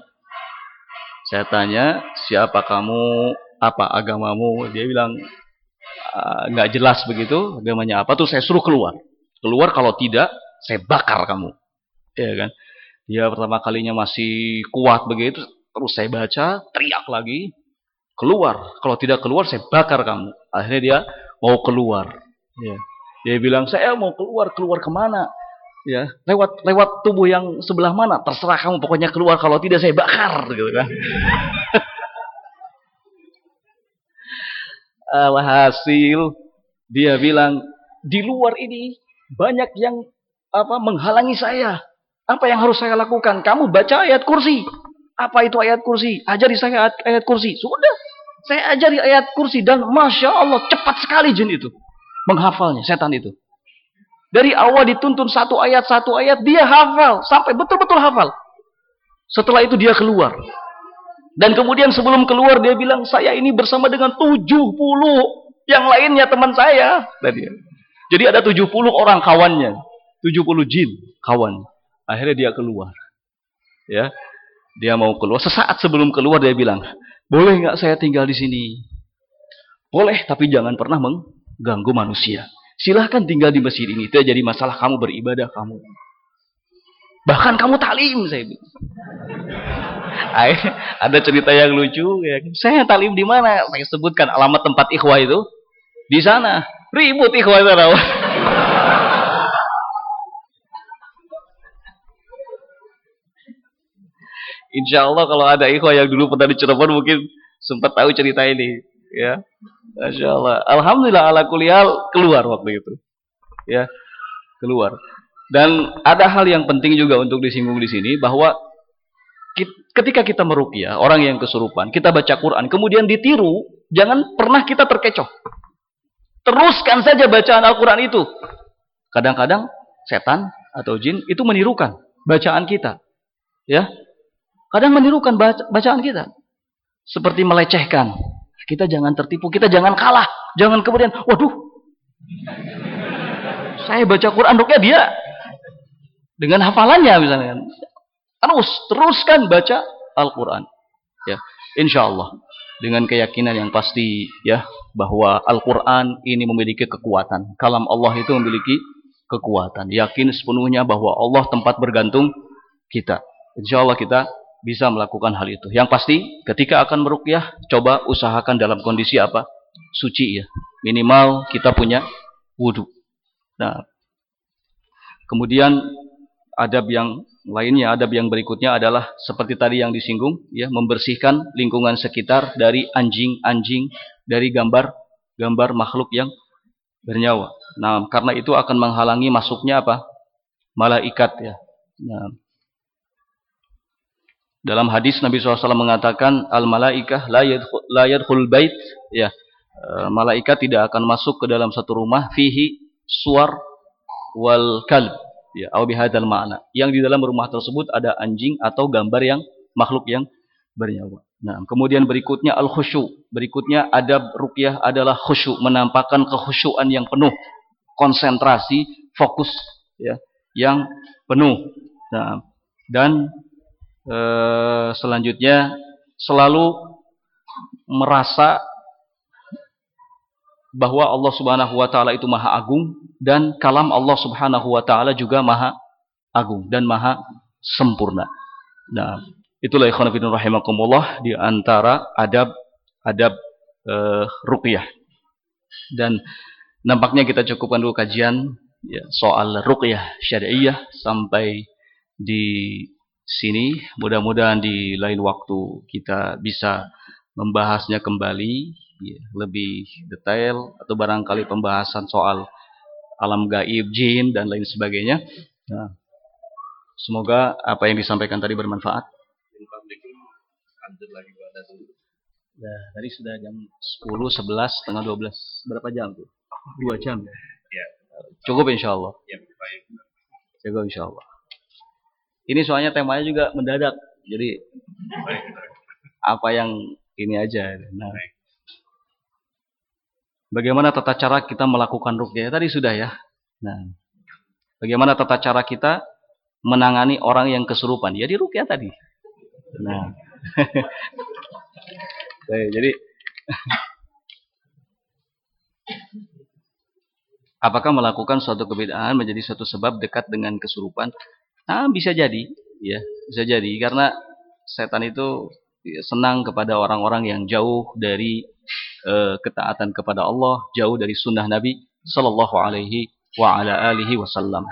tanya, siapa kamu, apa agamamu? Dia bilang nggak jelas begitu agamanya apa. Tuh saya suruh keluar kalau tidak saya bakar kamu, ya kan. Dia pertama kalinya masih kuat begitu, terus saya baca, teriak lagi, keluar, kalau tidak keluar saya bakar kamu. Akhirnya dia mau keluar, ya. Dia bilang saya mau keluar kemana, ya, lewat tubuh yang sebelah mana, terserah kamu, pokoknya keluar, kalau tidak saya bakar, gitu kan. Alhasil dia bilang di luar ini banyak yang menghalangi saya, Apa yang harus saya lakukan? Kamu baca ayat kursi. Apa itu ayat kursi? Ajari saya ayat kursi. Sudah. Saya ajari ayat kursi. Dan Masya Allah, cepat sekali jin itu menghafalnya, setan itu. Dari awal dituntun satu ayat, dia hafal. Sampai betul-betul hafal. Setelah itu dia keluar. Dan kemudian sebelum keluar dia bilang, saya ini bersama dengan 70 yang lainnya teman saya. Jadi ada 70 orang kawannya. 70 jin kawan. Akhirnya dia keluar. Ya, dia mau keluar. Sesaat sebelum keluar dia bilang, boleh nggak saya tinggal di sini? Boleh, tapi jangan pernah mengganggu manusia. Silahkan tinggal di masjid ini. Itu jadi masalah kamu beribadah kamu. Bahkan kamu talim, saya bilang. Ada cerita yang lucu. Ya. Saya talim di mana? Saya sebutkan alamat tempat ikhwah itu. Di sana. Ribut ikhwah itu. Insya Allah kalau ada ikhwah yang dulu pernah di Cirebon mungkin sempat tahu cerita ini. Ya, Masya Allah. Alhamdulillah ala kuliah keluar waktu itu. Ya, keluar. Dan ada hal yang penting juga untuk disinggung di sini bahwa ketika kita meruqyah orang yang kesurupan, kita baca Quran, kemudian ditiru, jangan pernah kita terkecoh. Teruskan saja bacaan Al-Quran itu. Kadang-kadang setan atau jin itu menirukan bacaan kita. Ya, kadang menirukan bacaan kita. Seperti melecehkan. Kita jangan tertipu, kita jangan kalah. Jangan kemudian, waduh, saya baca Quran ruqyah dia dengan hafalannya misalnya. Teruskan baca Al-Quran. Ya, insya Allah dengan keyakinan yang pasti ya bahwa Al-Quran ini memiliki kekuatan. Kalam Allah itu memiliki kekuatan. Yakin sepenuhnya bahwa Allah tempat bergantung kita. Insya Allah kita bisa melakukan hal itu. Yang pasti ketika akan meruqyah, coba usahakan dalam kondisi apa? Suci ya. Minimal kita punya wudu. Nah, kemudian adab yang lainnya, adab yang berikutnya adalah seperti tadi yang disinggung, ya, membersihkan lingkungan sekitar dari anjing-anjing, dari gambar-gambar makhluk yang bernyawa. Nah, karena itu akan menghalangi masuknya apa? Malaikat ya. Nah, dalam hadis Nabi SAW mengatakan al-malaikah la yadkhul bait ya. Malaikat tidak akan masuk ke dalam satu rumah fihi suwar wal kalb ya, au bihadzal ma'na. Yang di dalam rumah tersebut ada anjing atau gambar yang makhluk yang bernyawa. Nah, kemudian berikutnya al-khusyu. Berikutnya adab ruqyah adalah khusyu, menampakkan kekhusyuan yang penuh, konsentrasi, fokus ya, yang penuh. Nah, dan selanjutnya selalu merasa bahwa Allah Subhanahu wa taala itu Maha Agung dan kalam Allah Subhanahu wa taala juga Maha Agung dan Maha sempurna. Nah, itulah ikhwan fillah rahimakumullah di antara adab ruqyah. Dan nampaknya kita cukupkan dulu kajian ya, soal ruqyah syariah sampai di sini. Mudah-mudahan di lain waktu kita bisa membahasnya kembali ya, lebih detail, atau barangkali pembahasan soal alam gaib, jin dan lain sebagainya. Nah, semoga apa yang disampaikan tadi bermanfaat. Nah, tadi sudah jam 10, 11, setengah 12. Berapa jam tuh? 2 jam ya? Cukup insya Allah. Cukup insya Allah. Ini soalnya temanya juga mendadak. Jadi apa yang ini aja. Nah, bagaimana tata cara kita melakukan ruqyah? Tadi sudah ya. Nah, bagaimana tata cara kita menangani orang yang kesurupan? Ya di ruqyah tadi. Nah, jadi apakah melakukan suatu kebid'ahan menjadi suatu sebab dekat dengan kesurupan? Nah, bisa jadi, ya, bisa jadi karena setan itu senang kepada orang-orang yang jauh dari ketaatan kepada Allah, jauh dari sunnah Nabi Sallallahu Alaihi Wasallam.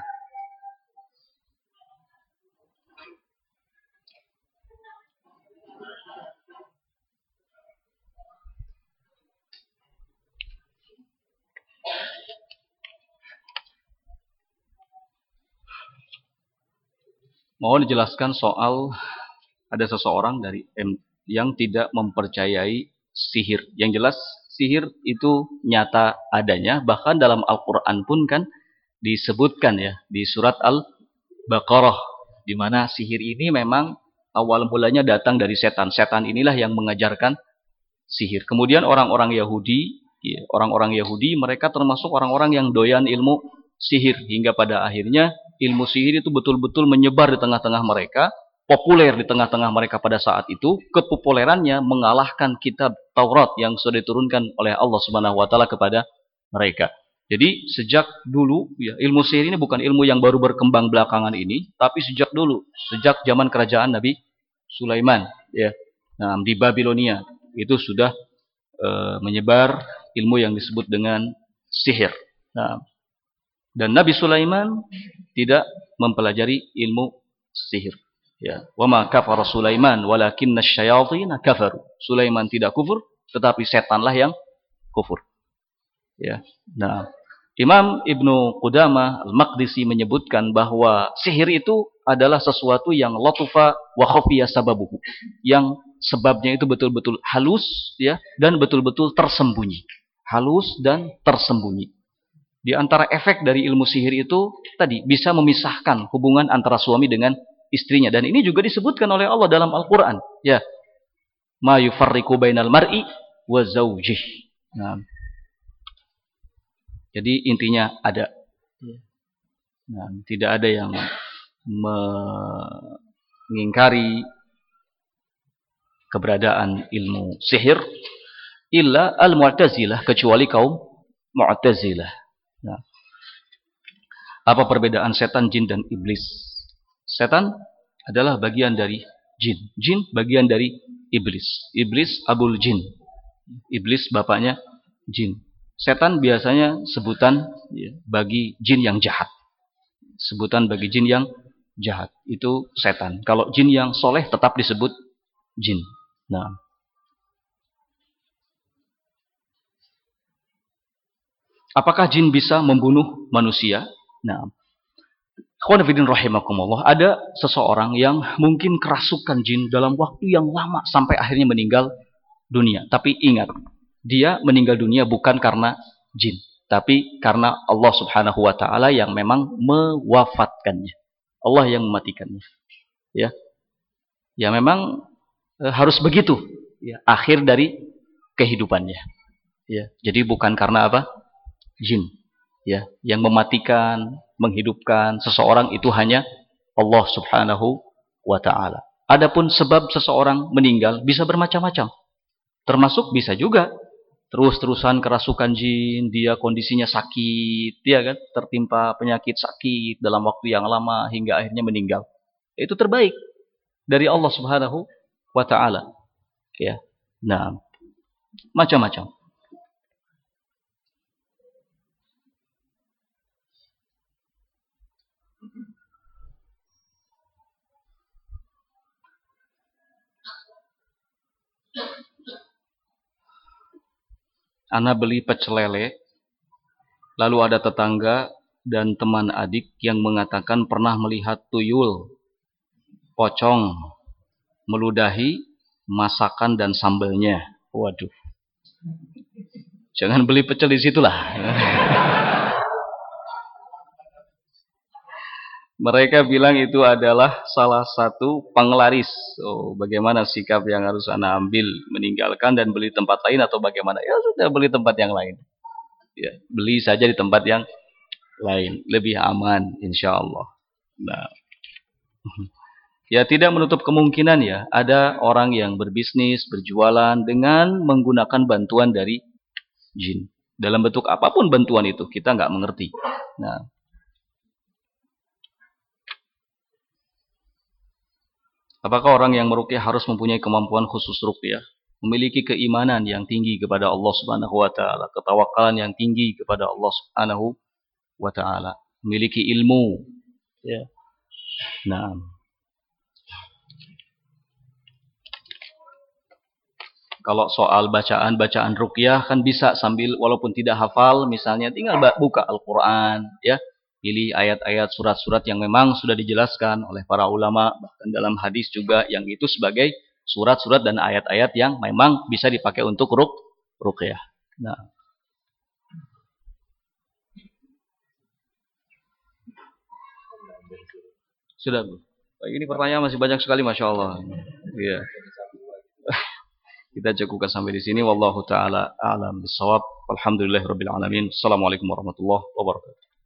Mohon dijelaskan soal ada seseorang dari yang tidak mempercayai sihir. Yang jelas sihir itu nyata adanya, bahkan dalam Al-Qur'an pun kan disebutkan ya di surat Al-Baqarah di mana sihir ini memang awal mulanya datang dari setan. Setan inilah yang mengajarkan sihir. Kemudian orang-orang Yahudi, ya, orang-orang Yahudi mereka termasuk orang-orang yang doyan ilmu sihir hingga pada akhirnya ilmu sihir itu betul-betul menyebar di tengah-tengah mereka, populer di tengah-tengah mereka pada saat itu. Kepopulerannya mengalahkan kitab Taurat yang sudah diturunkan oleh Allah Subhanahu wa taala kepada mereka. Jadi sejak dulu ya, ilmu sihir ini bukan ilmu yang baru berkembang belakangan ini, tapi sejak dulu, sejak zaman kerajaan Nabi Sulaiman ya. Nah, di Babilonia itu sudah menyebar ilmu yang disebut dengan sihir. Nah, dan Nabi Sulaiman tidak mempelajari ilmu sihir. Ya, wa ma kafara Sulaiman walakinna asyayatin kafaru. Sulaiman tidak kufur, tetapi setanlah yang kufur. Ya. Nah, Imam Ibnu Qudamah Al-Maqdisi menyebutkan bahwa sihir itu adalah sesuatu yang latufa wa khafiya sababuhu, yang sebabnya itu betul-betul halus ya dan betul-betul tersembunyi. Halus dan tersembunyi. Di antara efek dari ilmu sihir itu tadi bisa memisahkan hubungan antara suami dengan istrinya, dan ini juga disebutkan oleh Allah dalam Al-Qur'an. Ya. Ma yufarriqu bainal mar'i wa zawjih. Nah, jadi intinya ada. Nah, tidak ada yang mengingkari keberadaan ilmu sihir illa al-Mu'tazilah, kecuali kaum Mu'tazilah. Nah, apa perbedaan setan, jin, dan iblis? Setan adalah bagian dari jin. Jin bagian dari iblis. Iblis abul jin. Iblis bapaknya jin. Setan biasanya sebutan ya, bagi jin yang jahat. Sebutan bagi jin yang jahat itu setan. Kalau jin yang soleh tetap disebut jin. Nah, apakah jin bisa membunuh manusia? Nah, ikhwan fillah rahimakumullah, ada seseorang yang mungkin kerasukan jin dalam waktu yang lama sampai akhirnya meninggal dunia. Tapi ingat, dia meninggal dunia bukan karena jin, tapi karena Allah Subhanahu wa taala yang memang mewafatkannya. Allah yang mematikannya. Ya. Ya memang harus begitu, ya, akhir dari kehidupannya. Ya. Jadi bukan karena apa? Jin. Ya, yang mematikan, menghidupkan seseorang itu hanya Allah Subhanahu wa taala. Adapun sebab seseorang meninggal bisa bermacam-macam. Termasuk bisa juga terus-terusan kerasukan jin, dia kondisinya sakit, dia kan tertimpa penyakit sakit dalam waktu yang lama hingga akhirnya meninggal. Itu terbaik dari Allah Subhanahu wa taala. Ya. Nah, macam-macam. Ana beli pecel lele, lalu ada tetangga dan teman adik yang mengatakan pernah melihat tuyul, pocong, meludahi masakan dan sambelnya. Waduh. Jangan beli pecel di situlah. Mereka bilang itu adalah salah satu penglaris. Oh, bagaimana sikap yang harus Anda ambil? Meninggalkan dan beli tempat lain atau bagaimana? Ya sudah, beli tempat yang lain. Ya, beli saja di tempat yang lain. Lebih aman insya Allah. Nah, ya tidak menutup kemungkinan ya ada orang yang berbisnis, berjualan dengan menggunakan bantuan dari jin. Dalam bentuk apapun bantuan itu, kita nggak mengerti. Nah, apakah orang yang meruqyah harus mempunyai kemampuan khusus ruqyah? Memiliki keimanan yang tinggi kepada Allah Subhanahu wa taala, ketawakalan yang tinggi kepada Allah Subhanahu wa taala, memiliki ilmu ya. Nah, kalau soal bacaan ruqyah kan bisa sambil walaupun tidak hafal, misalnya tinggal buka Al-Qur'an ya. Pilih ayat-ayat surat-surat yang memang sudah dijelaskan oleh para ulama, bahkan dalam hadis juga yang itu sebagai surat-surat dan ayat-ayat yang memang bisa dipakai untuk ruqyah. Nah, sudah Bu. Ini pertanyaan masih banyak sekali, Masya Allah. Iya. Kita cukupkan sampai di sini. Wallahu taala a'lam bishawab. Alhamdulillahirabbil alamin. Assalamualaikum warahmatullahi wabarakatuh.